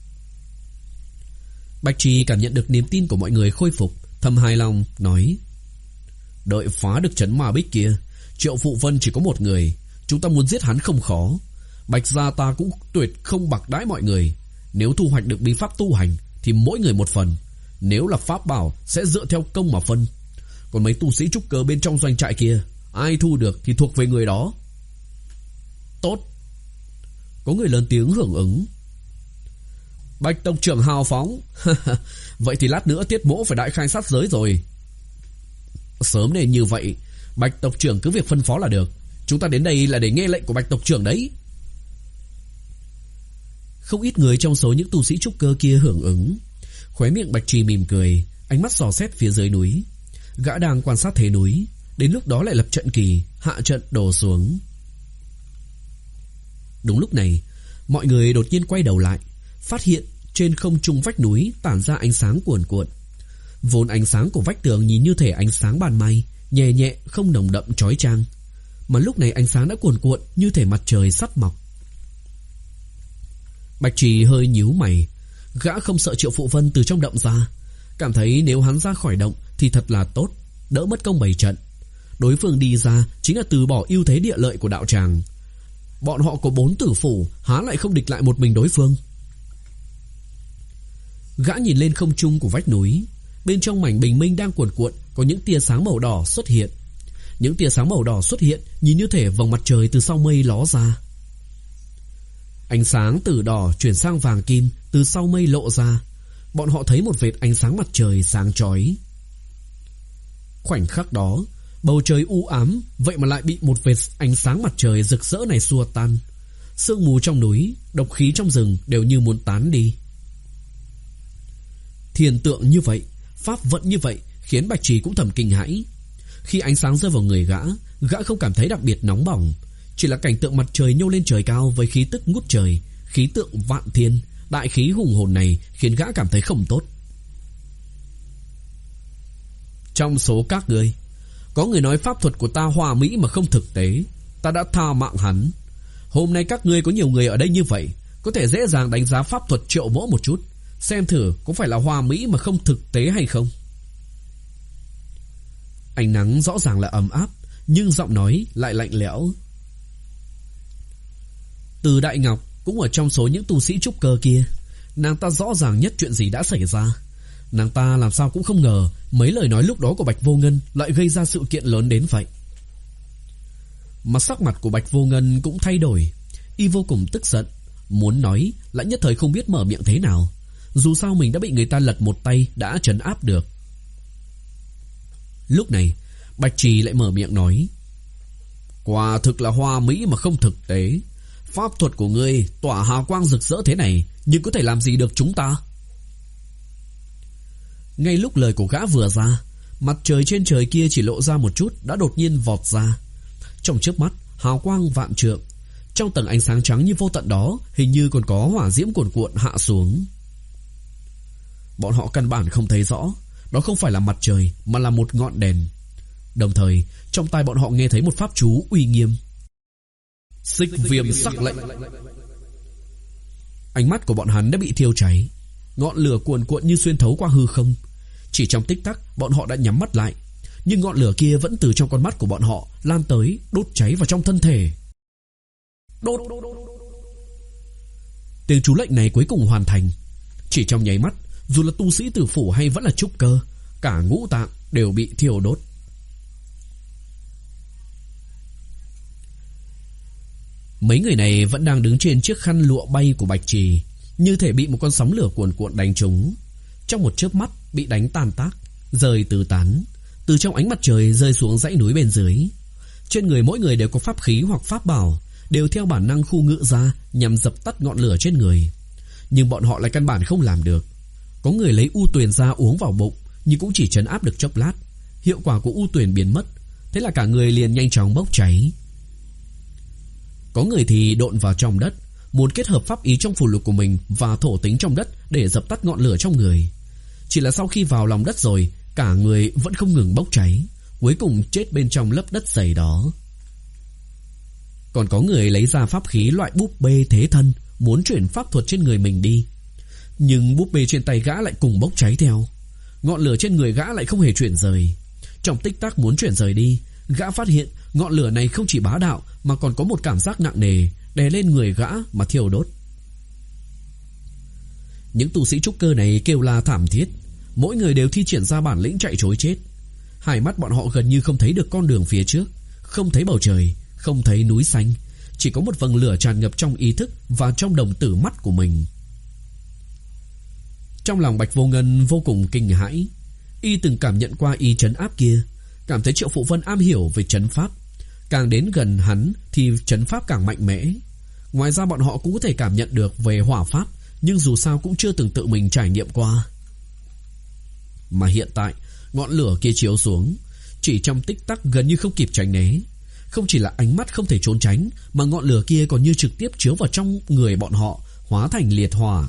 Speaker 1: Bạch Trì cảm nhận được niềm tin của mọi người khôi phục, thầm hài lòng nói, đợi phá được trấn Ma Bích kia, Triệu Phụ Vân chỉ có một người, chúng ta muốn giết hắn không khó. Bạch gia ta cũng tuyệt không bạc đãi mọi người. Nếu thu hoạch được bí pháp tu hành thì mỗi người một phần, nếu là pháp bảo sẽ dựa theo công mà phân. Còn mấy tu sĩ trúc cơ bên trong doanh trại kia, ai thu được thì thuộc về người đó. Tốt. Có người lớn tiếng hưởng ứng. Bạch tộc trưởng hào phóng. Vậy thì lát nữa Tiết Mỗ phải đại khai sát giới rồi. Sớm nên như vậy, Bạch tộc trưởng cứ việc phân phó là được. Chúng ta đến đây là để nghe lệnh của Bạch tộc trưởng đấy. Không ít người trong số những tu sĩ trúc cơ kia hưởng ứng. Khóe miệng Bạch Trì mỉm cười, ánh mắt dò xét phía dưới núi. Gã đang quan sát thế núi, đến lúc đó lại lập trận kỳ, hạ trận đổ xuống. Đúng lúc này, mọi người đột nhiên quay đầu lại, phát hiện trên không trung vách núi tản ra ánh sáng cuồn cuộn. Vốn ánh sáng của vách tường nhìn như thể ánh sáng ban mai, nhẹ nhẹ không nồng đậm chói chang, mà lúc này ánh sáng đã cuồn cuộn như thể mặt trời sắp mọc. Bạch Trì hơi nhíu mày, gã không sợ Triệu Phụ Vân từ trong động ra, cảm thấy nếu hắn ra khỏi động thì thật là tốt, đỡ mất công bày trận. Đối phương đi ra chính là từ bỏ ưu thế địa lợi của đạo tràng. Bọn họ có bốn tử phủ, há lại không địch lại một mình đối phương. Gã nhìn lên không trung của vách núi, bên trong mảnh bình minh đang cuồn cuộn có những tia sáng màu đỏ xuất hiện. Những tia sáng màu đỏ xuất hiện nhìn như thể vầng mặt trời từ sau mây ló ra. Ánh sáng từ đỏ chuyển sang vàng kim từ sau mây lộ ra. Bọn họ thấy một vệt ánh sáng mặt trời sáng chói. Khoảnh khắc đó, bầu trời u ám vậy mà lại bị một vệt ánh sáng mặt trời rực rỡ này xua tan. Sương mù trong núi, độc khí trong rừng đều như muốn tán đi. Thiên tượng như vậy, pháp vận như vậy khiến Bạch Trì cũng thầm kinh hãi. Khi ánh sáng rơi vào người gã, gã không cảm thấy đặc biệt nóng bỏng, chỉ là cảnh tượng mặt trời nhô lên trời cao với khí tức ngút trời, khí tượng vạn thiên, đại khí hùng hồn này khiến gã cảm thấy không tốt. Trong số các ngươi, có người nói pháp thuật của ta hoa mỹ mà không thực tế, ta đã tha mạng hắn. Hôm nay các ngươi có nhiều người ở đây như vậy, có thể dễ dàng đánh giá pháp thuật Triệu Mỗ một chút, xem thử có phải là hoa mỹ mà không thực tế hay không. Ánh nắng rõ ràng là ấm áp, nhưng giọng nói lại lạnh lẽo. Từ Đại Ngọc cũng ở trong số những tu sĩ trúc cơ kia, nàng ta rõ ràng nhất chuyện gì đã xảy ra. Nàng ta làm sao cũng không ngờ mấy lời nói lúc đó của Bạch Vô Ngân lại gây ra sự kiện lớn đến vậy. Mà sắc mặt của Bạch Vô Ngân cũng thay đổi, y vô cùng tức giận, muốn nói lại nhất thời không biết mở miệng thế nào. Dù sao mình đã bị người ta lật một tay đã trấn áp được. Lúc này Bạch Trì lại mở miệng nói: quả thực là hoa mỹ mà không thực tế. Pháp thuật của ngươi tỏa hào quang rực rỡ thế này, nhưng có thể làm gì được chúng ta? Ngay lúc lời của gã vừa ra, mặt trời trên trời kia chỉ lộ ra một chút đã đột nhiên vọt ra. Trong chớp mắt, hào quang vạn trượng. Trong tầng ánh sáng trắng như vô tận đó, hình như còn có hỏa diễm cuồn cuộn hạ xuống. Bọn họ căn bản không thấy rõ, đó không phải là mặt trời mà là một ngọn đèn. Đồng thời, trong tai bọn họ nghe thấy một pháp chú uy nghiêm: Xích viêm sắc lệnh. Ánh mắt của bọn hắn đã bị thiêu cháy, ngọn lửa cuồn cuộn như xuyên thấu qua hư không. Chỉ trong tích tắc, bọn họ đã nhắm mắt lại, nhưng ngọn lửa kia vẫn từ trong con mắt của bọn họ lan tới, đốt cháy vào trong thân thể. Đốt. Tiếng chú lệnh này cuối cùng hoàn thành. Chỉ trong nháy mắt, dù là tu sĩ tử phủ hay vẫn là trúc cơ, cả ngũ tạng đều bị thiêu đốt. Mấy người này vẫn đang đứng trên chiếc khăn lụa bay của Bạch Trì, như thể bị một con sóng lửa cuồn cuộn đánh trúng. Trong một chớp mắt bị đánh tan tác, rơi tứ tán, từ trong ánh mặt trời rơi xuống dãy núi bên dưới. Trên người mỗi người đều có pháp khí hoặc pháp bảo, đều theo bản năng khu ngự ra nhằm dập tắt ngọn lửa trên người. Nhưng bọn họ lại căn bản không làm được. Có người lấy u tuyền ra uống vào bụng, nhưng cũng chỉ trấn áp được chốc lát. Hiệu quả của u tuyền biến mất, thế là cả người liền nhanh chóng bốc cháy. Có người thì độn vào trong đất, muốn kết hợp pháp ý trong phù lục của mình và thổ tính trong đất để dập tắt ngọn lửa trong người. Chỉ là sau khi vào lòng đất rồi, cả người vẫn không ngừng bốc cháy, cuối cùng chết bên trong lớp đất dày đó. Còn có người lấy ra pháp khí loại búp bê thế thân, muốn chuyển pháp thuật trên người mình đi. Nhưng búp bê trên tay gã lại cùng bốc cháy theo. Ngọn lửa trên người gã lại không hề chuyển rời. Trong tích tắc muốn chuyển rời đi, gã phát hiện ngọn lửa này không chỉ bá đạo mà còn có một cảm giác nặng nề đè lên người gã mà thiêu đốt. Những tu sĩ trúc cơ này kêu la thảm thiết, mỗi người đều thi triển ra bản lĩnh chạy trối chết. Hai mắt bọn họ gần như không thấy được con đường phía trước, không thấy bầu trời, không thấy núi xanh, chỉ có một vầng lửa tràn ngập trong ý thức và trong đồng tử mắt của mình. Trong lòng Bạch Vô Ngân vô cùng kinh hãi. Y từng cảm nhận qua y trấn áp kia, cảm thấy Triệu Phụ Vân am hiểu về trấn pháp, càng đến gần hắn thì trấn pháp càng mạnh mẽ. Ngoài ra bọn họ cũng có thể cảm nhận được về hỏa pháp, nhưng dù sao cũng chưa từng tự mình trải nghiệm qua. Mà hiện tại, ngọn lửa kia chiếu xuống, chỉ trong tích tắc gần như không kịp tránh né. Không chỉ là ánh mắt không thể trốn tránh, mà ngọn lửa kia còn như trực tiếp chiếu vào trong người bọn họ, hóa thành liệt hỏa.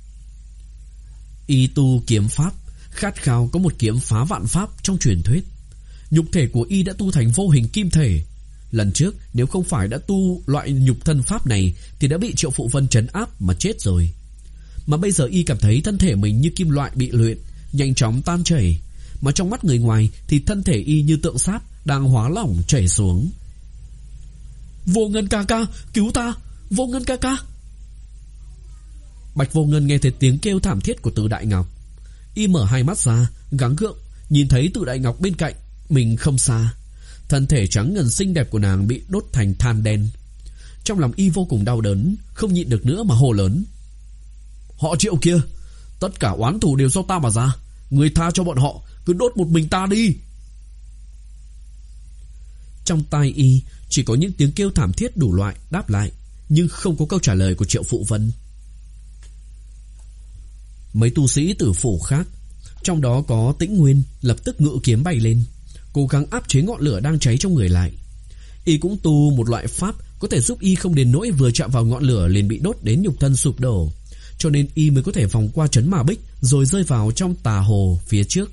Speaker 1: Y tu kiếm pháp, khát khao có một kiếm phá vạn pháp trong truyền thuyết. Nhục thể của y đã tu thành vô hình kim thể. Lần trước nếu không phải đã tu loại nhục thân pháp này thì đã bị Triệu Phụ Vân trấn áp mà chết rồi. Mà bây giờ y cảm thấy thân thể mình như kim loại bị luyện, nhanh chóng tan chảy, mà trong mắt người ngoài thì thân thể y như tượng sáp đang hóa lỏng chảy xuống. Vô Ngân ca ca, cứu ta! Vô Ngân ca ca! Bạch Vô Ngân nghe thấy tiếng kêu thảm thiết của Từ Đại Ngọc. Y mở hai mắt ra, gắng gượng nhìn thấy Từ Đại Ngọc bên cạnh mình không xa. Thân thể trắng ngần xinh đẹp của nàng bị đốt thành than đen. Trong lòng y vô cùng đau đớn, không nhịn được nữa mà hô lớn: Họ Triệu kia, tất cả oán thù đều do ta mà ra, người tha cho bọn họ, cứ đốt một mình ta đi. Trong tai y chỉ có những tiếng kêu thảm thiết đủ loại đáp lại, nhưng không có câu trả lời của Triệu Phụ Vân. Mấy tu sĩ tử phủ khác, trong đó có Tĩnh Nguyên, lập tức ngự kiếm bay lên, cố gắng áp chế ngọn lửa đang cháy trong người lại. Y cũng tu một loại pháp có thể giúp y không đến nỗi vừa chạm vào ngọn lửa liền bị đốt đến nhục thân sụp đổ, cho nên y mới có thể vòng qua trấn Ma Bích rồi rơi vào trong tà hồ phía trước.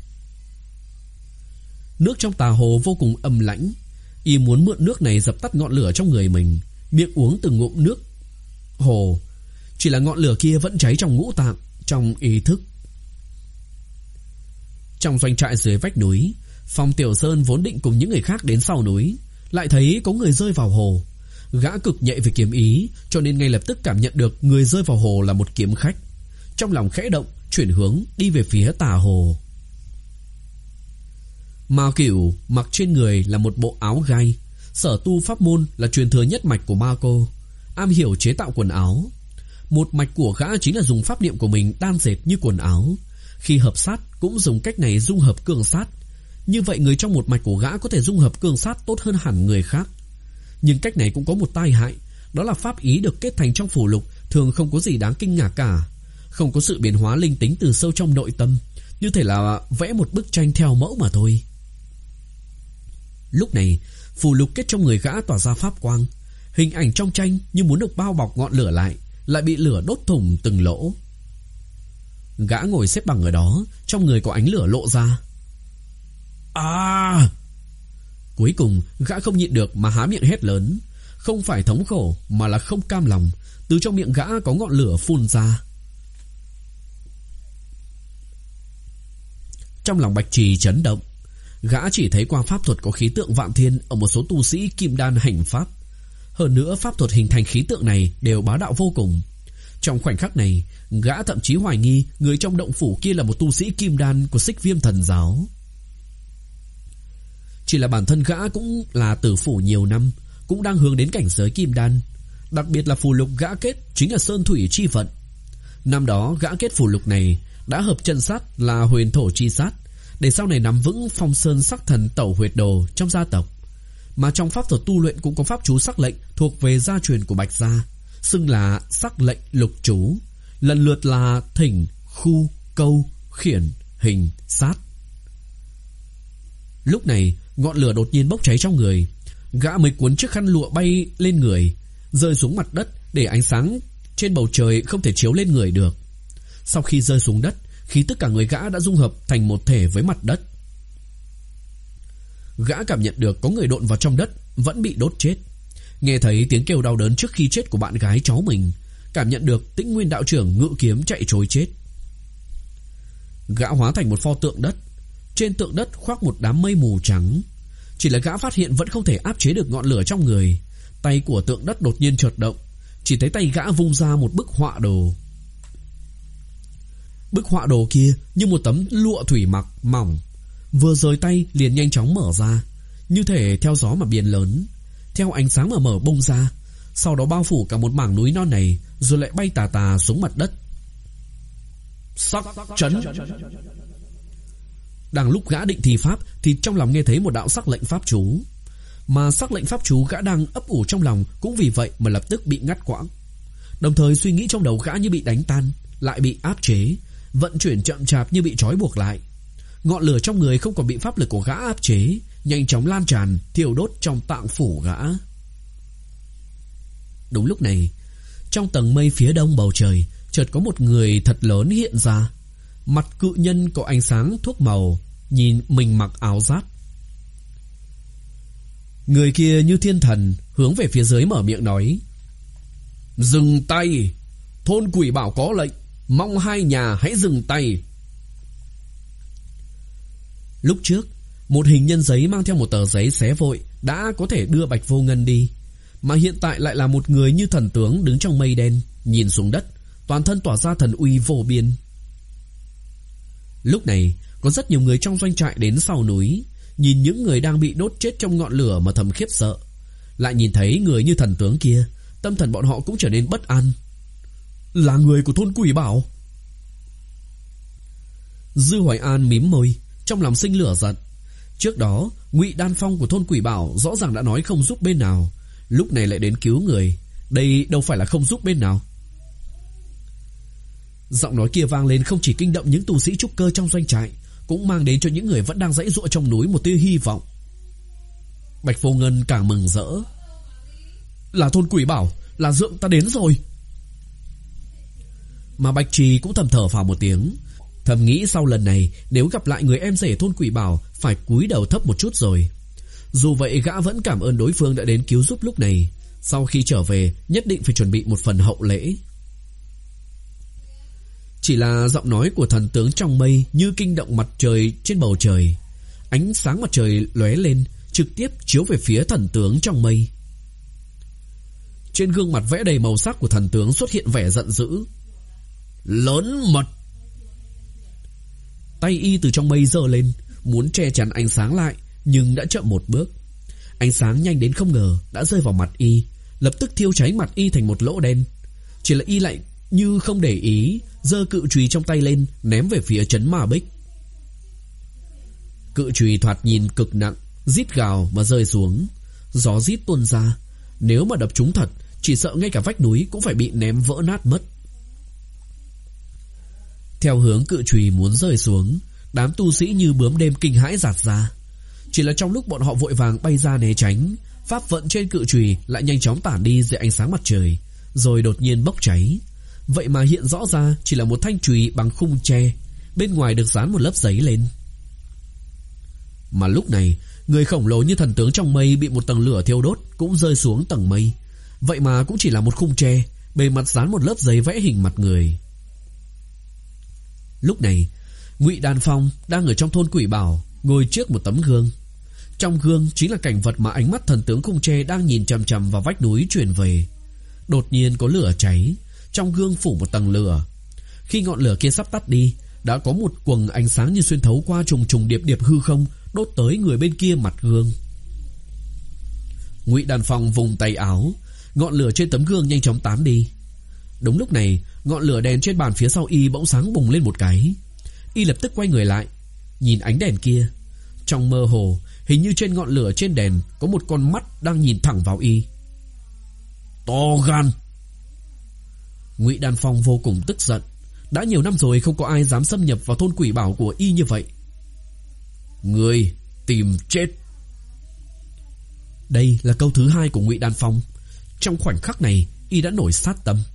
Speaker 1: Nước trong tà hồ vô cùng âm lãnh. Y muốn mượn nước này dập tắt ngọn lửa trong người mình, miệng uống từng ngụm nước hồ. Chỉ là ngọn lửa kia vẫn cháy trong ngũ tạng, trong ý thức. Trong doanh trại dưới vách núi, Phong Tiểu Sơn vốn định cùng những người khác đến sau núi, lại thấy có người rơi vào hồ. Gã cực nhạy về kiếm ý, cho nên ngay lập tức cảm nhận được người rơi vào hồ là một kiếm khách. Trong lòng khẽ động, chuyển hướng đi về phía tà hồ. Ma Cửu mặc trên người là một bộ áo gai, sở tu pháp môn là truyền thừa nhất mạch của Ma Cô, am hiểu chế tạo quần áo. Một mạch của gã chính là dùng pháp niệm của mình đan dệt như quần áo, khi hợp sát cũng dùng cách này dung hợp cường sát. Như vậy người trong một mạch của gã có thể dung hợp cương sát tốt hơn hẳn người khác. Nhưng cách này cũng có một tai hại, đó là pháp ý được kết thành trong phù lục thường không có gì đáng kinh ngạc cả, không có sự biến hóa linh tính từ sâu trong nội tâm, như thể là vẽ một bức tranh theo mẫu mà thôi. Lúc này, phù lục kết trong người gã tỏa ra pháp quang, hình ảnh trong tranh như muốn được bao bọc ngọn lửa lại, lại bị lửa đốt thủng từng lỗ. Gã ngồi xếp bằng ở đó, trong người có ánh lửa lộ ra. À! Cuối cùng, gã không nhịn được mà há miệng hét lớn, không phải thống khổ mà là không cam lòng, từ trong miệng gã có ngọn lửa phun ra. Trong lòng Bạch Trì chấn động, gã chỉ thấy qua pháp thuật có khí tượng vạn thiên ở một số tu sĩ kim đan hành pháp. Hơn nữa pháp thuật hình thành khí tượng này đều bá đạo vô cùng. Trong khoảnh khắc này, gã thậm chí hoài nghi người trong động phủ kia là một tu sĩ kim đan của Xích Viêm Thần Giáo. Chỉ là bản thân gã cũng là tử phủ nhiều năm, cũng đang hướng đến cảnh giới kim đan. Đặc biệt là phù lục gã kết chính là Sơn Thủy chi vận. Năm đó gã kết phù lục này đã hợp chân sát là Huyền Thổ chi sát, để sau này nắm vững Phong Sơn Sắc Thần Tẩu Huyệt Đồ trong gia tộc. Mà trong pháp thuật tu luyện cũng có pháp chú sắc lệnh thuộc về gia truyền của Bạch gia, xưng là sắc lệnh lục chú, lần lượt là thỉnh, khu, câu, khiển, hình, sát. Lúc này, ngọn lửa đột nhiên bốc cháy trong người, gã mới cuốn chiếc khăn lụa bay lên người, rơi xuống mặt đất để ánh sáng trên bầu trời không thể chiếu lên người được. Sau khi rơi xuống đất, khí tức cả người gã đã dung hợp thành một thể với mặt đất. Gã cảm nhận được có người độn vào trong đất, vẫn bị đốt chết. Nghe thấy tiếng kêu đau đớn trước khi chết của bạn gái cháu mình, cảm nhận được Tĩnh Nguyên đạo trưởng ngự kiếm chạy trối chết. Gã hóa thành một pho tượng đất, trên tượng đất khoác một đám mây mù trắng. Chỉ là gã phát hiện vẫn không thể áp chế được ngọn lửa trong người. Tay của tượng đất đột nhiên chợt động, chỉ thấy tay gã vung ra một bức họa đồ. Bức họa đồ kia như một tấm lụa thủy mặc mỏng, vừa rời tay liền nhanh chóng mở ra, như thể theo gió mà biến lớn, theo ánh sáng mà mở bung ra, sau đó bao phủ cả một mảng núi non này, rồi lại bay tà tà xuống mặt đất. Sắc chấn. Đang lúc gã định thi pháp thì trong lòng nghe thấy một đạo sắc lệnh pháp chú, mà sắc lệnh pháp chú gã đang ấp ủ trong lòng cũng vì vậy mà lập tức bị ngắt quãng. Đồng thời suy nghĩ trong đầu gã như bị đánh tan, lại bị áp chế, vận chuyển chậm chạp như bị trói buộc lại. Ngọn lửa trong người không còn bị pháp lực của gã áp chế, nhanh chóng lan tràn, thiêu đốt trong tạng phủ gã. Đúng lúc này, trong tầng mây phía đông bầu trời, chợt có một người thật lớn hiện ra. Mặt cự nhân có ánh sáng thuốc màu, nhìn mình mặc áo giáp. Người kia như thiên thần, hướng về phía dưới mở miệng nói: "Dừng tay! Thôn Quỷ Bảo có lệnh, mong hai nhà hãy dừng tay." Lúc trước, một hình nhân giấy mang theo một tờ giấy xé vội đã có thể đưa Bạch Vô Ngân đi, mà hiện tại lại là một người như thần tướng đứng trong mây đen, nhìn xuống đất, toàn thân tỏa ra thần uy vô biên. Lúc này, có rất nhiều người trong doanh trại đến sau núi, nhìn những người đang bị đốt chết trong ngọn lửa mà thầm khiếp sợ. Lại nhìn thấy người như thần tướng kia, tâm thần bọn họ cũng trở nên bất an. Là người của thôn Quỷ Bảo. Dư Hoài An mím môi, trong lòng sinh lửa giận. Trước đó, Ngụy Đan Phong của thôn Quỷ Bảo rõ ràng đã nói không giúp bên nào, lúc này lại đến cứu người, đây đâu phải là không giúp bên nào. Giọng nói kia vang lên không chỉ kinh động những tu sĩ trúc cơ trong doanh trại, cũng mang đến cho những người vẫn đang giãy giụa trong núi một tia hy vọng. Bạch Vô Ngân càng mừng rỡ. Là thôn Quỷ Bảo, là dượng ta đến rồi. Mà Bạch Trì cũng thầm thở phào một tiếng, thầm nghĩ sau lần này nếu gặp lại người em rể thôn Quỷ Bảo phải cúi đầu thấp một chút rồi. Dù vậy gã vẫn cảm ơn đối phương đã đến cứu giúp lúc này, sau khi trở về nhất định phải chuẩn bị một phần hậu lễ. Chỉ là giọng nói của thần tướng trong mây như kinh động mặt trời trên bầu trời. Ánh sáng mặt trời lóe lên, trực tiếp chiếu về phía thần tướng trong mây. Trên gương mặt vẽ đầy màu sắc của thần tướng xuất hiện vẻ giận dữ. Lớn mật! Tay y từ trong mây giơ lên, muốn che chắn ánh sáng lại, nhưng đã chậm một bước. Ánh sáng nhanh đến không ngờ đã rơi vào mặt y, lập tức thiêu cháy mặt y thành một lỗ đen. Chỉ là y lại như không để ý, giơ cự chùy trong tay lên, ném về phía Trấn Ma Bích. Cự chùy thoạt nhìn cực nặng, rít gào mà rơi xuống. Gió rít tuôn ra, nếu mà đập trúng thật, chỉ sợ ngay cả vách núi cũng phải bị ném vỡ nát mất. Theo hướng cự chùy muốn rơi xuống, đám tu sĩ như bướm đêm kinh hãi giạt ra. Chỉ là trong lúc bọn họ vội vàng bay ra né tránh, pháp vận trên cự chùy lại nhanh chóng tản đi dưới ánh sáng mặt trời, rồi đột nhiên bốc cháy. Vậy mà hiện rõ ra chỉ là một thanh chùy bằng khung tre, bên ngoài được dán một lớp giấy lên. Mà lúc này, người khổng lồ như thần tướng trong mây bị một tầng lửa thiêu đốt cũng rơi xuống tầng mây. Vậy mà cũng chỉ là một khung tre, bề mặt dán một lớp giấy vẽ hình mặt người. Lúc này, Ngụy Đan Phong đang ở trong thôn Quỷ Bảo, ngồi trước một tấm gương. Trong gương chính là cảnh vật mà ánh mắt thần tướng khung tre đang nhìn chằm chằm vào vách núi truyền về. Đột nhiên có lửa cháy, trong gương phủ một tầng lửa. Khi ngọn lửa kia sắp tắt đi, đã có một quầng ánh sáng như xuyên thấu qua trùng trùng điệp điệp hư không, đốt tới người bên kia mặt gương. Ngụy Đan Phong vùng tay áo, ngọn lửa trên tấm gương nhanh chóng tán đi. Đúng lúc này, ngọn lửa đèn trên bàn phía sau y bỗng sáng bùng lên một cái. Y lập tức quay người lại, nhìn ánh đèn kia. Trong mơ hồ, hình như trên ngọn lửa trên đèn có một con mắt đang nhìn thẳng vào y. To gan! Ngụy Đan Phong vô cùng tức giận. Đã nhiều năm rồi không có ai dám xâm nhập vào thôn Quỷ Bảo của y như vậy. Người tìm chết! Đây là câu thứ hai của Ngụy Đan Phong. Trong khoảnh khắc này, y đã nổi sát tâm.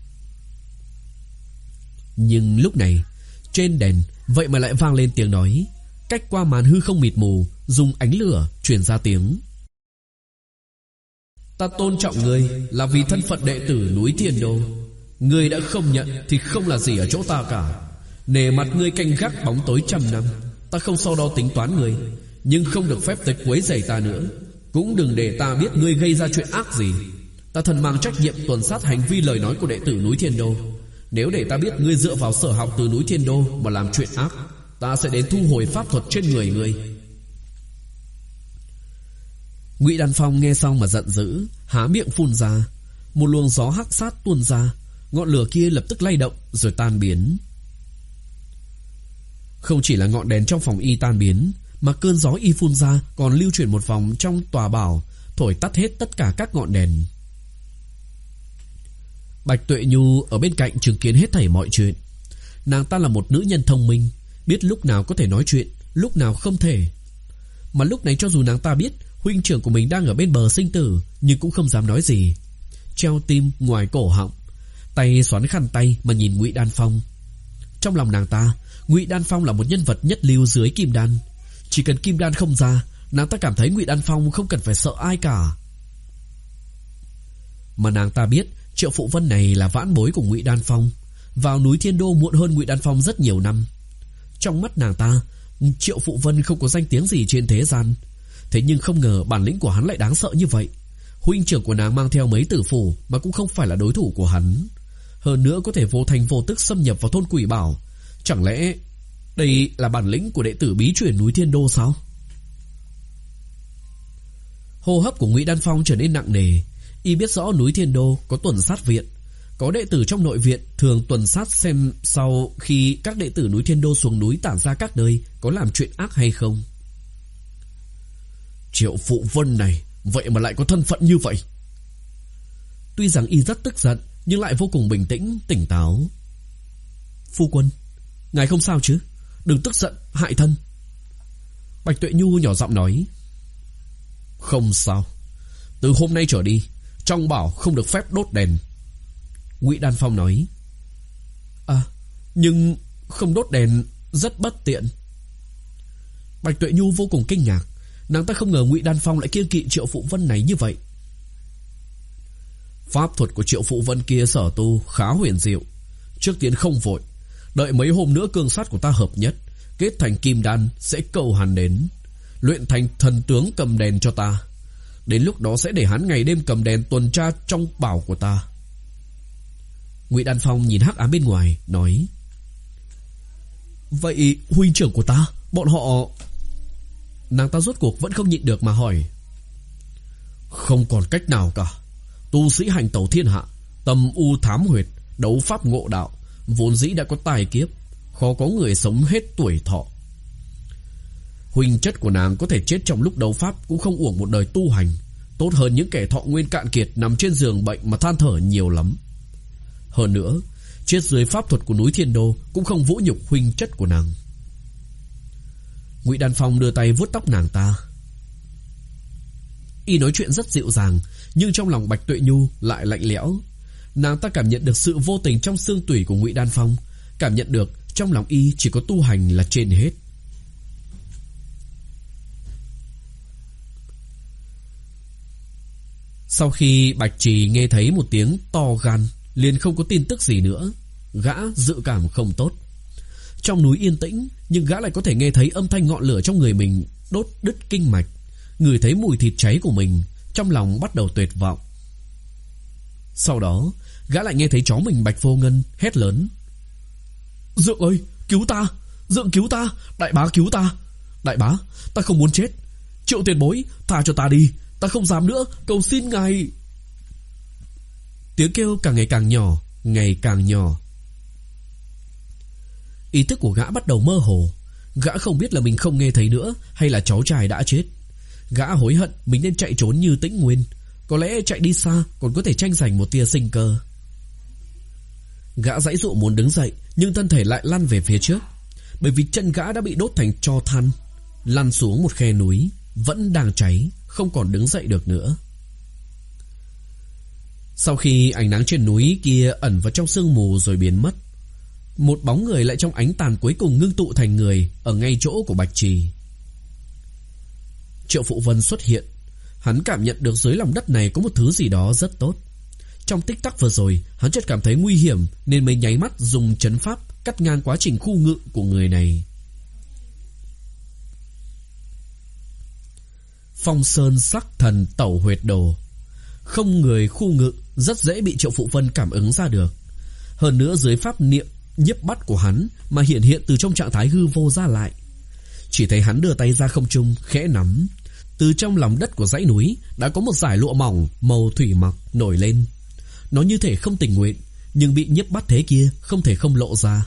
Speaker 1: Nhưng lúc này, trên đèn vậy mà lại vang lên tiếng nói, cách qua màn hư không mịt mù, dùng ánh lửa truyền ra tiếng. Ta tôn trọng ngươi là vì thân phận đệ tử núi Thiên Đô. Ngươi đã không nhận thì không là gì ở chỗ ta cả. Nể mặt ngươi canh gác bóng tối trăm năm, ta không so đo tính toán ngươi, nhưng không được phép tới quấy rầy ta nữa. Cũng đừng để ta biết ngươi gây ra chuyện ác gì. Ta thần mang trách nhiệm tuần sát hành vi lời nói của đệ tử núi Thiên Đô. Nếu để ta biết ngươi dựa vào sở học từ núi Thiên Đô mà làm chuyện ác, ta sẽ đến thu hồi pháp thuật trên người ngươi. Ngụy Đan Phong nghe xong mà giận dữ, há miệng phun ra. Một luồng gió hắc sát tuôn ra, ngọn lửa kia lập tức lay động rồi tan biến. Không chỉ là ngọn đèn trong phòng y tan biến, mà cơn gió y phun ra còn lưu chuyển một vòng trong tòa bảo, thổi tắt hết tất cả các ngọn đèn. Bạch Tuệ Nhu ở bên cạnh chứng kiến hết thảy mọi chuyện. Nàng ta là một nữ nhân thông minh, biết lúc nào có thể nói chuyện, lúc nào không thể. Mà lúc này cho dù nàng ta biết huynh trưởng của mình đang ở bên bờ sinh tử, nhưng cũng không dám nói gì. Treo tim ngoài cổ họng, tay xoắn khăn tay mà nhìn Ngụy Đan Phong. Trong lòng nàng ta, Ngụy Đan Phong là một nhân vật nhất lưu dưới kim đan. Chỉ cần kim đan không ra, nàng ta cảm thấy Ngụy Đan Phong không cần phải sợ ai cả. Mà nàng ta biết Triệu Phụ Vân này là vãn bối của Ngụy Đan Phong, vào núi Thiên Đô muộn hơn Ngụy Đan Phong rất nhiều năm. Trong mắt nàng ta, Triệu Phụ Vân không có danh tiếng gì trên thế gian. Thế nhưng không ngờ bản lĩnh của hắn lại đáng sợ như vậy. Huynh trưởng của nàng mang theo mấy tử phủ mà cũng không phải là đối thủ của hắn. Hơn nữa có thể vô thành vô tức xâm nhập vào thôn Quỷ Bảo. Chẳng lẽ đây là bản lĩnh của đệ tử bí truyền núi Thiên Đô sao? Hô hấp của Ngụy Đan Phong trở nên nặng nề. Y biết rõ núi Thiên Đô có tuần sát viện, có đệ tử trong nội viện thường tuần sát xem sau khi các đệ tử núi Thiên Đô xuống núi tản ra các nơi có làm chuyện ác hay không. Triệu Phụ Vân này vậy mà lại có thân phận như vậy. Tuy rằng y rất tức giận, nhưng lại vô cùng bình tĩnh, tỉnh táo. Phu quân, ngài không sao chứ? Đừng tức giận, hại thân. Bạch Tuệ Nhu nhỏ giọng nói. Không sao. Từ hôm nay trở đi, trong bảo không được phép đốt đèn. Ngụy Đan Phong nói. À, nhưng không đốt đèn rất bất tiện. Bạch Tuệ Nhu vô cùng kinh ngạc. Nàng ta không ngờ Ngụy Đan Phong lại kiêng kỵ Triệu Phụ Vân này như vậy. Pháp thuật của Triệu Phụ Vân kia sở tu khá huyền diệu. Trước tiên không vội, đợi mấy hôm nữa cương sát của ta hợp nhất, kết thành kim đan sẽ cầu hắn đến, luyện thành thần tướng cầm đèn cho ta. Đến lúc đó sẽ để hắn ngày đêm cầm đèn tuần tra trong bảo của ta. Ngụy Đan Phong nhìn hắc ám bên ngoài, nói. Vậy huynh trưởng của ta, bọn họ... Nàng ta rốt cuộc vẫn không nhịn được mà hỏi. Không còn cách nào cả. Tu sĩ hành tẩu thiên hạ, tâm u thám huyệt, đấu pháp ngộ đạo, vốn dĩ đã có tài kiếp, khó có người sống hết tuổi thọ. Huynh chất của nàng có thể chết trong lúc đấu pháp cũng không uổng một đời tu hành, tốt hơn những kẻ thọ nguyên cạn kiệt nằm trên giường bệnh mà than thở nhiều lắm. Hơn nữa, chết dưới pháp thuật của núi Thiên Đô cũng không vũ nhục huynh chất của nàng. Ngụy Đan Phong đưa tay vuốt tóc nàng ta. Y nói chuyện rất dịu dàng, nhưng trong lòng Bạch Tuệ Nhu lại lạnh lẽo. Nàng ta cảm nhận được sự vô tình trong xương tủy của Ngụy Đan Phong, cảm nhận được trong lòng y chỉ có tu hành là trên hết. Sau khi Bạch Trì nghe thấy một tiếng to gan, liền không có tin tức gì nữa. Gã dự cảm không tốt. Trong núi yên tĩnh, nhưng gã lại có thể nghe thấy âm thanh ngọn lửa trong người mình đốt đứt kinh mạch, ngửi thấy mùi thịt cháy của mình, trong lòng bắt đầu tuyệt vọng. Sau đó, gã lại nghe thấy chó mình Bạch Vô Ngân hét lớn: Dượng ơi, cứu ta! Dượng cứu ta! Đại bá cứu ta! Đại bá, ta không muốn chết! Triệu tiền bối, tha cho ta đi! Ta không dám nữa, cầu xin ngài! Tiếng kêu càng ngày càng nhỏ, ngày càng nhỏ. Ý thức của gã bắt đầu mơ hồ. Gã không biết là mình không nghe thấy nữa, hay là cháu trai đã chết. Gã hối hận mình nên chạy trốn như Tĩnh Nguyên. Có lẽ chạy đi xa còn có thể tranh giành một tia sinh cơ. Gã giãy giụa muốn đứng dậy, nhưng thân thể lại lăn về phía trước, bởi vì chân gã đã bị đốt thành tro than, lăn xuống một khe núi vẫn đang cháy, không còn đứng dậy được nữa. Sau khi ánh nắng trên núi kia ẩn vào trong sương mù rồi biến mất, một bóng người lại trong ánh tàn cuối cùng ngưng tụ thành người ở ngay chỗ của Bạch Trì. Triệu Phụ Vân xuất hiện. Hắn cảm nhận được dưới lòng đất này có một thứ gì đó rất tốt. Trong tích tắc vừa rồi, hắn chợt cảm thấy nguy hiểm nên mới nháy mắt dùng trấn pháp cắt ngang quá trình khu ngự của người này. Phong Sơn Sắc Thần Tẩu Huyệt Đồ. Không người khu ngự, rất dễ bị Triệu Phụ Vân cảm ứng ra được. Hơn nữa dưới pháp niệm nhiếp bắt của hắn mà hiện hiện từ trong trạng thái hư vô ra lại. Chỉ thấy hắn đưa tay ra không trung, khẽ nắm. Từ trong lòng đất của dãy núi đã có một dải lụa mỏng màu thủy mặc nổi lên. Nó như thể không tình nguyện, nhưng bị nhiếp bắt thế kia không thể không lộ ra.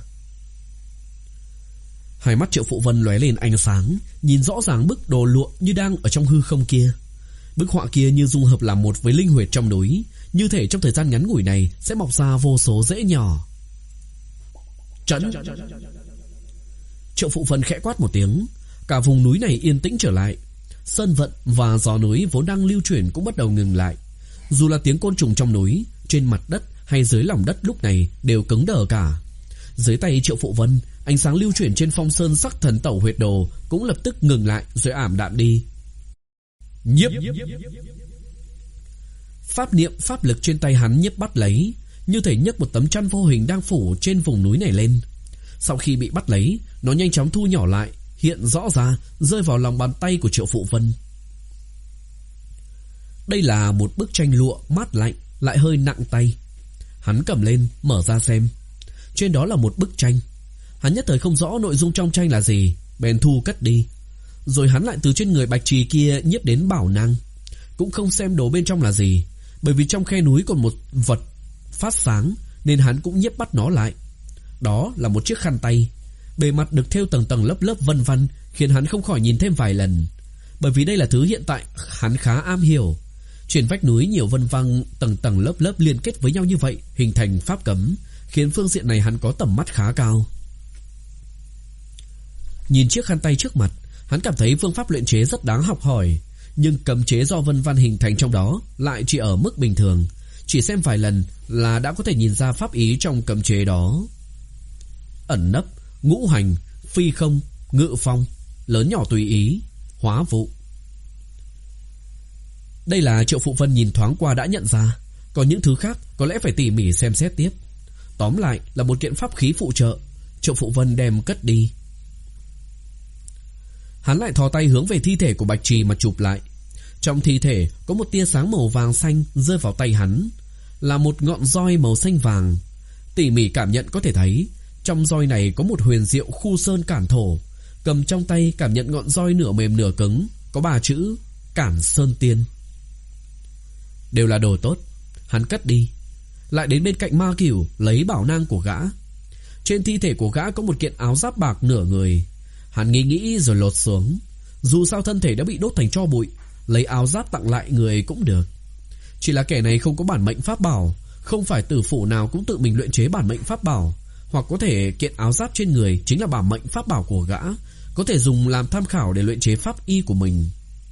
Speaker 1: Hai mắt Triệu Phụ Vân lóe lên ánh sáng, nhìn rõ ràng bức đồ lụa như đang ở trong hư không kia. Bức họa kia như dung hợp làm một với linh huyệt trong núi, như thể trong thời gian ngắn ngủi này sẽ mọc ra vô số rễ nhỏ. Trấn! Triệu Phụ Vân khẽ quát một tiếng. Cả vùng núi này yên tĩnh trở lại. Sơn vận và gió núi vốn đang lưu chuyển cũng bắt đầu ngừng lại. Dù là tiếng côn trùng trong núi, trên mặt đất hay dưới lòng đất lúc này đều cứng đờ cả. Dưới tay Triệu Phụ Vân, ánh sáng lưu chuyển trên Phong Sơn Sắc Thần Tẩu Huyệt Đồ cũng lập tức ngừng lại rồi ảm đạm đi. Nhiếp! Pháp niệm pháp lực trên tay hắn nhiếp bắt lấy, như thể nhấc một tấm chăn vô hình đang phủ trên vùng núi này lên. Sau khi bị bắt lấy, nó nhanh chóng thu nhỏ lại, hiện rõ ra, rơi vào lòng bàn tay của Triệu Phụ Vân. Đây là một bức tranh lụa mát lạnh, lại hơi nặng tay. Hắn cầm lên, mở ra xem. Trên đó là một bức tranh. Hắn nhất thời không rõ nội dung trong tranh là gì, bèn thu cất đi. Rồi hắn lại từ trên người Bạch Trì kia nhiếp đến bảo năng. Cũng không xem đồ bên trong là gì, bởi vì trong khe núi còn một vật phát sáng, nên hắn cũng nhiếp bắt nó lại. Đó là một chiếc khăn tay. Bề mặt được thêu tầng tầng lớp lớp vân vân, khiến hắn không khỏi nhìn thêm vài lần. Bởi vì đây là thứ hiện tại hắn khá am hiểu. Trên vách núi nhiều vân vân tầng tầng lớp lớp liên kết với nhau như vậy, hình thành pháp cấm, khiến phương diện này hắn có tầm mắt khá cao. Nhìn chiếc khăn tay trước mặt, hắn cảm thấy phương pháp luyện chế rất đáng học hỏi. Nhưng cấm chế do vân vân hình thành trong đó lại chỉ ở mức bình thường. Chỉ xem vài lần là đã có thể nhìn ra pháp ý trong cấm chế đó. Ẩn nấp, ngũ hành, phi không, ngự phong, lớn nhỏ tùy ý, hóa vụ. Đây là Triệu Phụ Vân nhìn thoáng qua đã nhận ra. Còn những thứ khác có lẽ phải tỉ mỉ xem xét tiếp. Tóm lại là một kiện pháp khí phụ trợ. Triệu Phụ Vân đem cất đi. Hắn lại thò tay hướng về thi thể của Bạch Trì mà chụp lại. Trong thi thể có một tia sáng màu vàng xanh rơi vào tay hắn, là một ngọn roi màu xanh vàng. Tỉ mỉ cảm nhận có thể thấy trong roi này có một huyền diệu khu sơn cản thổ. Cầm trong tay cảm nhận ngọn roi nửa mềm nửa cứng, có ba chữ Cản Sơn Tiên. Đều là đồ tốt. Hắn cất đi. Lại đến bên cạnh Ma Cửu lấy bảo nang của gã. Trên thi thể của gã có một kiện áo giáp bạc nửa người. Hắn nghĩ nghĩ rồi lột xuống. Dù sao thân thể đã bị đốt thành tro bụi, lấy áo giáp tặng lại người cũng được. Chỉ là kẻ này không có bản mệnh pháp bảo, không phải tử phủ nào cũng tự mình luyện chế bản mệnh pháp bảo, hoặc có thể kiện áo giáp trên người chính là bản mệnh pháp bảo của gã, có thể dùng làm tham khảo để luyện chế pháp y của mình.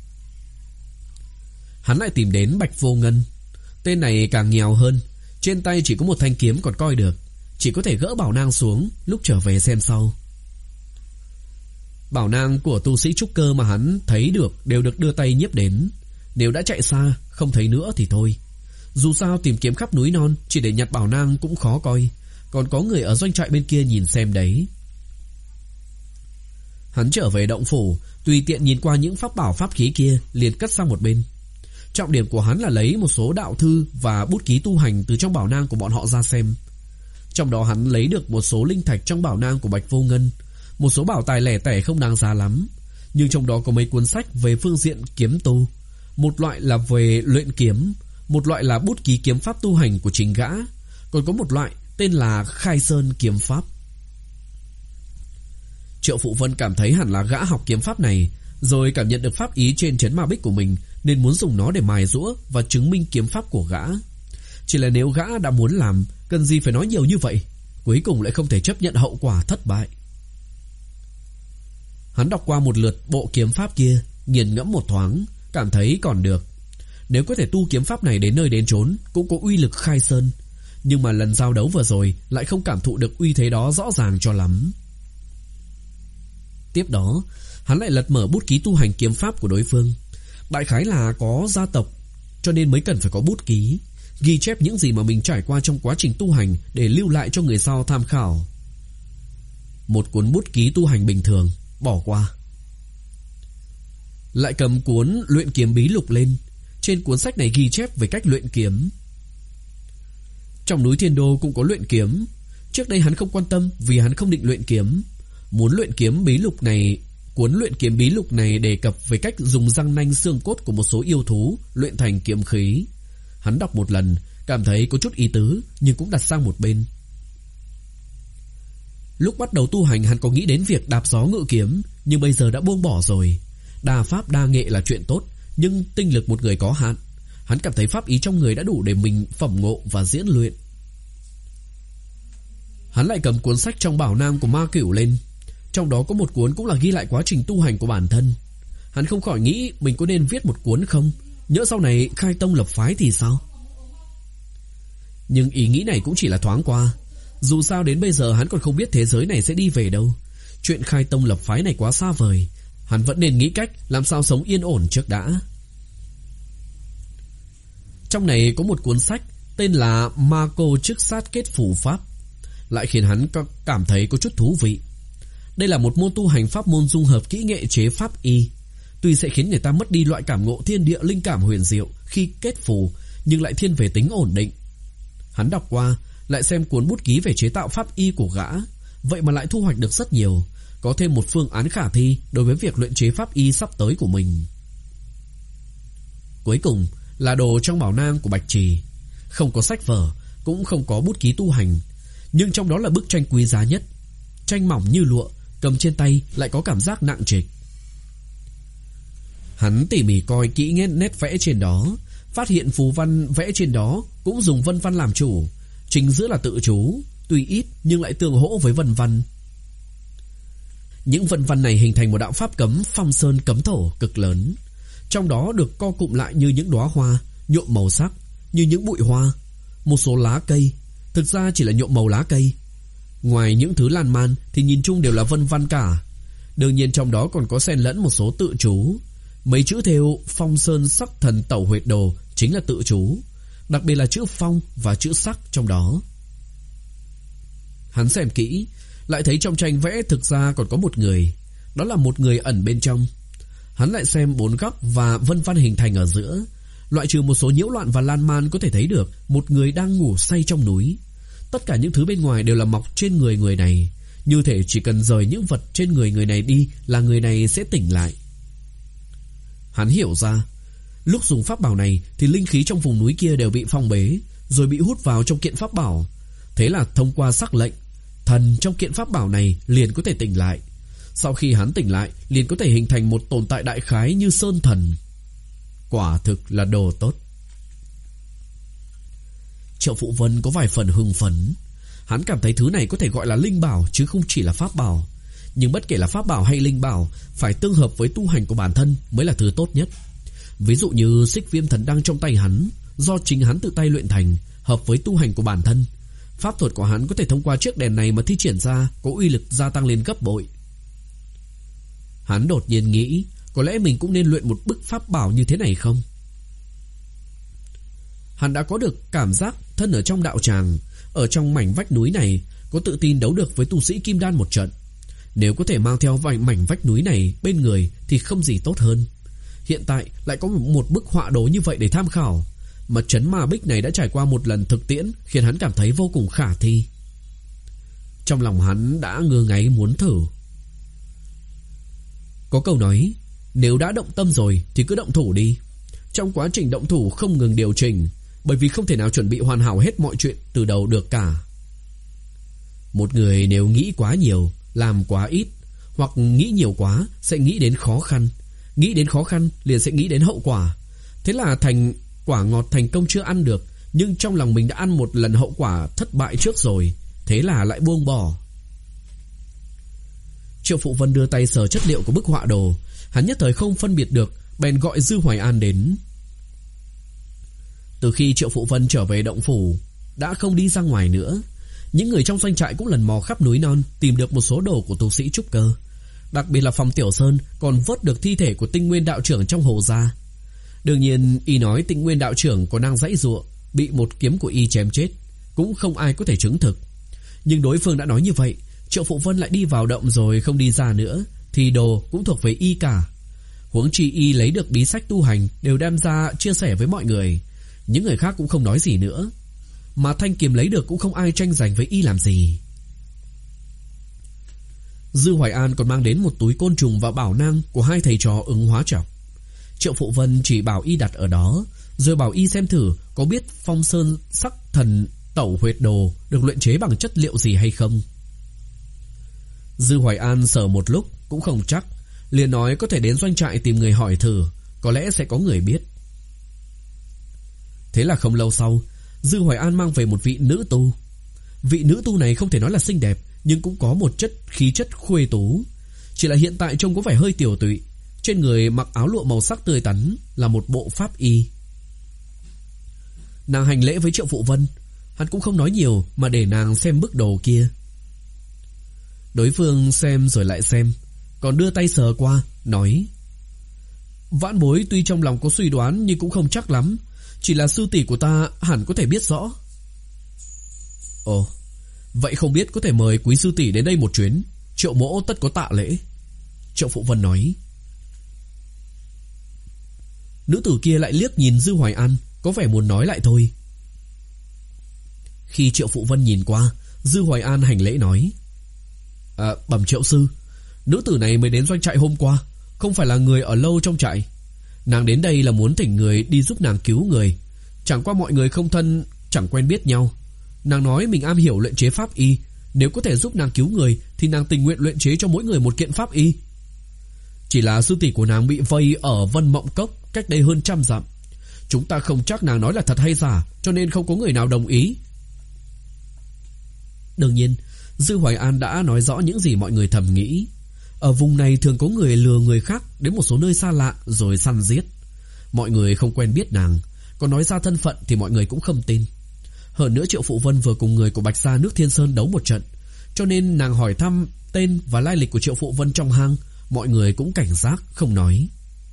Speaker 1: Hắn lại tìm đến Bạch Vô Ngân. Tên này càng nghèo hơn, trên tay chỉ có một thanh kiếm còn coi được, chỉ có thể gỡ bảo nang xuống, lúc trở về xem sau. Bảo nang của tu sĩ trúc cơ mà hắn thấy được đều được đưa tay nhiếp đến. Nếu đã chạy xa, không thấy nữa thì thôi. Dù sao tìm kiếm khắp núi non chỉ để nhặt bảo nang cũng khó coi, còn có người ở doanh trại bên kia nhìn xem đấy. Hắn trở về động phủ, tùy tiện nhìn qua những pháp bảo pháp khí kia, liền cất sang một bên. Trọng điểm của hắn là lấy một số đạo thư và bút ký tu hành từ trong bảo nang của bọn họ ra xem. Trong đó hắn lấy được một số linh thạch trong bảo nang của Bạch Vô Ngân, một số bảo tài lẻ tẻ không đáng giá lắm, nhưng trong đó có mấy cuốn sách về phương diện kiếm tu. Một loại là về luyện kiếm, một loại là bút ký kiếm pháp tu hành của chính gã, còn có một loại tên là Khai Sơn kiếm pháp. Triệu Phụ Vân cảm thấy hẳn là gã học kiếm pháp này, rồi cảm nhận được pháp ý trên trấn ma bích của mình, nên muốn dùng nó để mài giũa và chứng minh kiếm pháp của gã. Chỉ là nếu gã đã muốn làm, cần gì phải nói nhiều như vậy, cuối cùng lại không thể chấp nhận hậu quả thất bại. Hắn đọc qua một lượt bộ kiếm pháp kia, nghiền ngẫm một thoáng, cảm thấy còn được. Nếu có thể tu kiếm pháp này đến nơi đến chốn, cũng có uy lực khai sơn. Nhưng mà lần giao đấu vừa rồi lại không cảm thụ được uy thế đó rõ ràng cho lắm. Tiếp đó, hắn lại lật mở bút ký tu hành kiếm pháp của đối phương. Đại khái là có gia tộc, cho nên mới cần phải có bút ký, ghi chép những gì mà mình trải qua trong quá trình tu hành để lưu lại cho người sau tham khảo. Một cuốn bút ký tu hành bình thường, bỏ qua. Lại cầm cuốn luyện kiếm bí lục lên. Trên cuốn sách này ghi chép về cách luyện kiếm. Trong núi Thiên Đô cũng có luyện kiếm. Trước đây hắn không quan tâm vì hắn không định luyện kiếm. Muốn luyện kiếm bí lục này, cuốn luyện kiếm bí lục này đề cập về cách dùng răng nanh xương cốt của một số yêu thú luyện thành kiếm khí. Hắn đọc một lần, cảm thấy có chút ý tứ, nhưng cũng đặt sang một bên. Lúc bắt đầu tu hành hắn có nghĩ đến việc đạp gió ngự kiếm, nhưng bây giờ đã buông bỏ rồi. Đa pháp đa nghệ là chuyện tốt, nhưng tinh lực một người có hạn. Hắn cảm thấy pháp ý trong người đã đủ để mình phẩm ngộ và diễn luyện. Hắn lại cầm cuốn sách trong bảo nang của Ma Cửu lên. Trong đó có một cuốn cũng là ghi lại quá trình tu hành của bản thân. Hắn không khỏi nghĩ mình có nên viết một cuốn không, nhỡ sau này khai tông lập phái thì sao. Nhưng ý nghĩ này cũng chỉ là thoáng qua. Dù sao đến bây giờ hắn còn không biết thế giới này sẽ đi về đâu. Chuyện khai tông lập phái này quá xa vời. Hắn vẫn nên nghĩ cách làm sao sống yên ổn trước đã. Trong này có một cuốn sách tên là Ma Cô Chức Sát Kết Phù Pháp, lại khiến hắn cảm thấy có chút thú vị. Đây là một môn tu hành pháp môn dung hợp kỹ nghệ chế pháp y. Tuy sẽ khiến người ta mất đi loại cảm ngộ thiên địa linh cảm huyền diệu khi kết phù, nhưng lại thiên về tính ổn định. Hắn đọc qua, lại xem cuốn bút ký về chế tạo pháp y của gã, vậy mà lại thu hoạch được rất nhiều, có thêm một phương án khả thi đối với việc luyện chế pháp y sắp tới của mình. Cuối cùng là đồ trong bảo nang của Bạch Trì. Không có sách vở, cũng không có bút ký tu hành, nhưng trong đó là bức tranh quý giá nhất. Tranh mỏng như lụa, cầm trên tay lại có cảm giác nặng trịch. Hắn tỉ mỉ coi kỹ nét nét vẽ trên đó, phát hiện phù văn vẽ trên đó cũng dùng vân văn làm chủ, chính giữa là tự chú, tuy ít nhưng lại tương hỗ với vân văn. Những vân văn này hình thành một đạo pháp cấm phong sơn cấm thổ cực lớn, trong đó được co cụm lại như những đóa hoa nhuộm màu sắc, như những bụi hoa, một số lá cây, thực ra chỉ là nhuộm màu lá cây. Ngoài những thứ lan man thì nhìn chung đều là vân văn cả. Đương nhiên trong đó còn có xen lẫn một số tự chú. Mấy chữ thêu phong sơn sắc thần tẩu huyệt đồ chính là tự chú, đặc biệt là chữ phong và chữ sắc trong đó. Hắn xem kỹ, lại thấy trong tranh vẽ thực ra còn có một người. Đó là một người ẩn bên trong. Hắn lại xem bốn góc và vân văn hình thành ở giữa. Loại trừ một số nhiễu loạn và lan man, có thể thấy được một người đang ngủ say trong núi. Tất cả những thứ bên ngoài đều là mọc trên người người này, như thể chỉ cần rời những vật trên người người này đi là người này sẽ tỉnh lại. Hắn hiểu ra, lúc dùng pháp bảo này thì linh khí trong vùng núi kia đều bị phong bế, rồi bị hút vào trong kiện pháp bảo. Thế là thông qua sắc lệnh, thần trong kiện pháp bảo này liền có thể tỉnh lại. Sau khi hắn tỉnh lại liền có thể hình thành một tồn tại đại khái như sơn thần. Quả thực là đồ tốt. Triệu Phụ Vân có vài phần hưng phấn. Hắn cảm thấy thứ này có thể gọi là linh bảo chứ không chỉ là pháp bảo. Nhưng bất kể là pháp bảo hay linh bảo, phải tương hợp với tu hành của bản thân mới là thứ tốt nhất. Ví dụ như Xích Viêm Thần Đăng trong tay hắn, do chính hắn tự tay luyện thành, hợp với tu hành của bản thân. Pháp thuật của hắn có thể thông qua chiếc đèn này mà thi triển ra, có uy lực gia tăng lên gấp bội. Hắn đột nhiên nghĩ, có lẽ mình cũng nên luyện một bức pháp bảo như thế này không? Hắn đã có được cảm giác thân ở trong đạo tràng, ở trong mảnh vách núi này, có tự tin đấu được với tu sĩ kim đan một trận. Nếu có thể mang theo vài mảnh vách núi này bên người thì không gì tốt hơn. Hiện tại lại có một bức họa đồ như vậy để tham khảo, mà trấn ma bích này đã trải qua một lần thực tiễn, khiến hắn cảm thấy vô cùng khả thi. Trong lòng hắn đã ngơ ngáy muốn thử. Có câu nói, nếu đã động tâm rồi thì cứ động thủ đi. Trong quá trình động thủ không ngừng điều chỉnh, bởi vì không thể nào chuẩn bị hoàn hảo hết mọi chuyện từ đầu được cả. Một người nếu nghĩ quá nhiều, làm quá ít, hoặc nghĩ nhiều quá sẽ nghĩ đến khó khăn. Nghĩ đến khó khăn liền sẽ nghĩ đến hậu quả. Thế là thành quả ngọt thành công chưa ăn được, nhưng trong lòng mình đã ăn một lần hậu quả thất bại trước rồi, thế là lại buông bỏ. Triệu Phụ Vân đưa tay sờ chất liệu của bức họa đồ. Hắn nhất thời không phân biệt được, bèn gọi Dư Hoài An đến. Từ khi Triệu Phụ Vân trở về động phủ, đã không đi ra ngoài nữa. Những người trong doanh trại cũng lần mò khắp núi non, tìm được một số đồ của tu sĩ trúc cơ. Đặc biệt là Phong Tiểu Sơn còn vớt được thi thể của Tinh Nguyên đạo trưởng trong hồ ra. Đương nhiên y nói Tinh Nguyên đạo trưởng còn đang giãy giụa, bị một kiếm của y chém chết, cũng không ai có thể chứng thực. Nhưng đối phương đã nói như vậy, Triệu Phụ Vân lại đi vào động rồi không đi ra nữa, thì đồ cũng thuộc về y cả. Huống chi y lấy được bí sách tu hành đều đem ra chia sẻ với mọi người. Những người khác cũng không nói gì nữa. Mà thanh kiếm lấy được cũng không ai tranh giành với y làm gì. Dư Hoài An còn mang đến một túi côn trùng và bảo nang của hai thầy trò ứng hóa trọc. Triệu Phụ Vân chỉ bảo y đặt ở đó, rồi bảo y xem thử có biết Phong Sơn sắc thần tẩu huyệt đồ được luyện chế bằng chất liệu gì hay không. Dư Hoài An sờ một lúc cũng không chắc, liền nói có thể đến doanh trại tìm người hỏi thử, có lẽ sẽ có người biết. Thế là không lâu sau, Dư Hoài An mang về một vị nữ tu. Vị nữ tu này không thể nói là xinh đẹp, nhưng cũng có một chất khí chất khuê tú. Chỉ là hiện tại trông có vẻ hơi tiểu tụy. Trên người mặc áo lụa màu sắc tươi tắn, là một bộ pháp y. Nàng hành lễ với Triệu Phụ Vân. Hắn cũng không nói nhiều mà để nàng xem bức đồ kia. Đối phương xem rồi lại xem, còn đưa tay sờ qua, nói: Vãn bối tuy trong lòng có suy đoán nhưng cũng không chắc lắm. Chỉ là sư tỷ của ta hẳn có thể biết rõ. Ồ, vậy không biết có thể mời quý sư tỷ đến đây một chuyến, Triệu mỗ tất có tạ lễ. Triệu Phụ Vân nói. Nữ tử kia lại liếc nhìn Dư Hoài An, có vẻ muốn nói lại thôi. Khi Triệu Phụ Vân nhìn qua, Dư Hoài An hành lễ nói: à, bẩm Triệu sư, nữ tử này mới đến doanh trại hôm qua, không phải là người ở lâu trong trại. Nàng đến đây là muốn thỉnh người đi giúp nàng cứu người. Chẳng qua mọi người không thân, chẳng quen biết nhau. Nàng nói mình am hiểu luyện chế pháp y, nếu có thể giúp nàng cứu người thì nàng tình nguyện luyện chế cho mỗi người một kiện pháp y. Chỉ là sư tỷ của nàng bị vây ở Vân Mộng Cốc cách đây hơn trăm dặm. Chúng ta không chắc nàng nói là thật hay giả, cho nên không có người nào đồng ý. Đương nhiên, Dư Hoài An đã nói rõ những gì mọi người thầm nghĩ. Ở vùng này thường có người lừa người khác đến một số nơi xa lạ rồi săn giết. Mọi người không quen biết nàng, còn nói ra thân phận thì mọi người cũng không tin. Hơn nữa Triệu Phụ Vân vừa cùng người của Bạch Gia nước Thiên Sơn đấu một trận, cho nên nàng hỏi thăm tên và lai lịch của Triệu Phụ Vân trong hang, mọi người cũng cảnh giác không nói.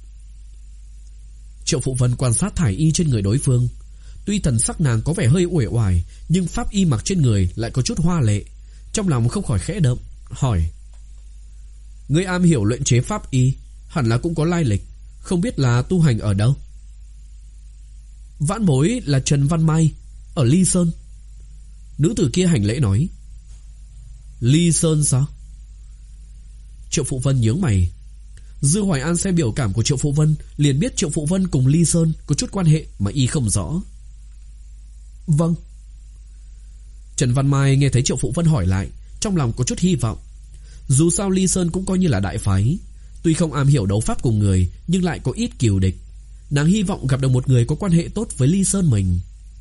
Speaker 1: Triệu Phụ Vân quan sát thải y trên người đối phương. Tuy thần sắc nàng có vẻ hơi uể oải, nhưng pháp y mặc trên người lại có chút hoa lệ. Trong lòng không khỏi khẽ động, hỏi: Ngươi am hiểu luyện chế pháp y, hẳn là cũng có lai lịch, không biết là tu hành ở đâu? Vãn bối là Trần Văn Mai, ở Ly Sơn. Nữ tử kia hành lễ nói. Ly Sơn sao? Triệu Phụ Vân nhướng mày. Dư Hoài An xem biểu cảm của Triệu Phụ Vân liền biết Triệu Phụ Vân cùng Ly Sơn có chút quan hệ mà y không rõ. Vâng. Trần Văn Mai nghe thấy Triệu Phụ Vân hỏi lại, trong lòng có chút hy vọng. Dù sao Ly Sơn cũng coi như là đại phái, tuy không am hiểu đấu pháp cùng người nhưng lại có ít cừu địch. Nàng hy vọng gặp được một người có quan hệ tốt với Ly Sơn mình.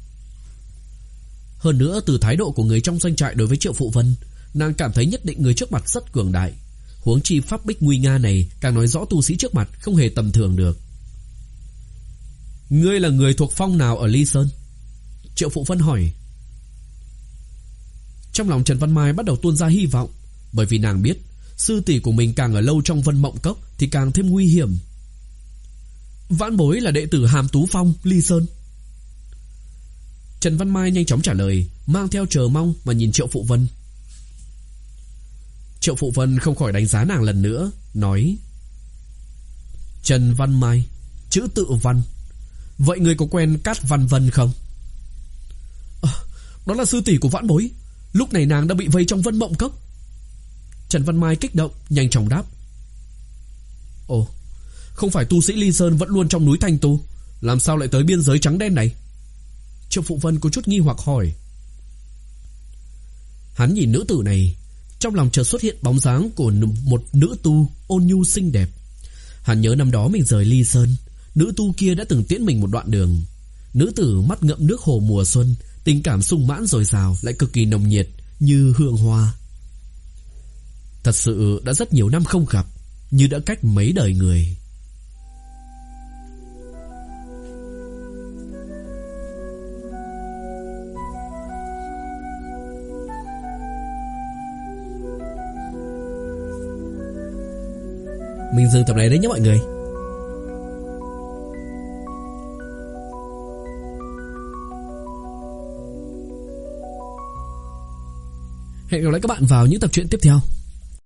Speaker 1: Hơn nữa từ thái độ của người trong doanh trại đối với Triệu Phụ Vân, nàng cảm thấy nhất định người trước mặt rất cường đại. Huống chi pháp bích nguy nga này càng nói rõ tu sĩ trước mặt không hề tầm thường được. Ngươi là người thuộc phong nào ở Ly Sơn? Triệu Phụ Vân hỏi. Trong lòng Trần Văn Mai bắt đầu tuôn ra hy vọng, bởi vì nàng biết sư tỷ của mình càng ở lâu trong Vân Mộng Cốc thì càng thêm nguy hiểm. Vãn bối là đệ tử Hàm Tú Phong, Ly Sơn. Trần Văn Mai nhanh chóng trả lời, mang theo chờ mong mà nhìn Triệu Phụ Vân. Triệu Phụ Vân không khỏi đánh giá nàng lần nữa, nói: Trần Văn Mai, chữ tự Văn. Vậy người có quen Cát Văn Vân không? À, đó là sư tỷ của vãn bối. Lúc này nàng đã bị vây trong Vân Mộng Cốc. Trần Văn Mai kích động, nhanh chóng đáp. Ồ, không phải tu sĩ Ly Sơn vẫn luôn trong núi Thanh Tu, làm sao lại tới biên giới trắng đen này? Triệu Phụ Vân có chút nghi hoặc hỏi. Hắn nhìn nữ tử này, trong lòng chợt xuất hiện bóng dáng của một nữ tu ôn nhu xinh đẹp. Hắn nhớ năm đó mình rời Ly Sơn, nữ tu kia đã từng tiễn mình một đoạn đường. Nữ tử mắt ngậm nước hồ mùa xuân, tình cảm sung mãn dồi dào, lại cực kỳ nồng nhiệt như hương hoa. Thật sự đã rất nhiều năm không gặp, như đã cách mấy đời người. Mình dừng tập này đấy nhé mọi người. Hẹn gặp lại các bạn vào những tập truyện tiếp theo.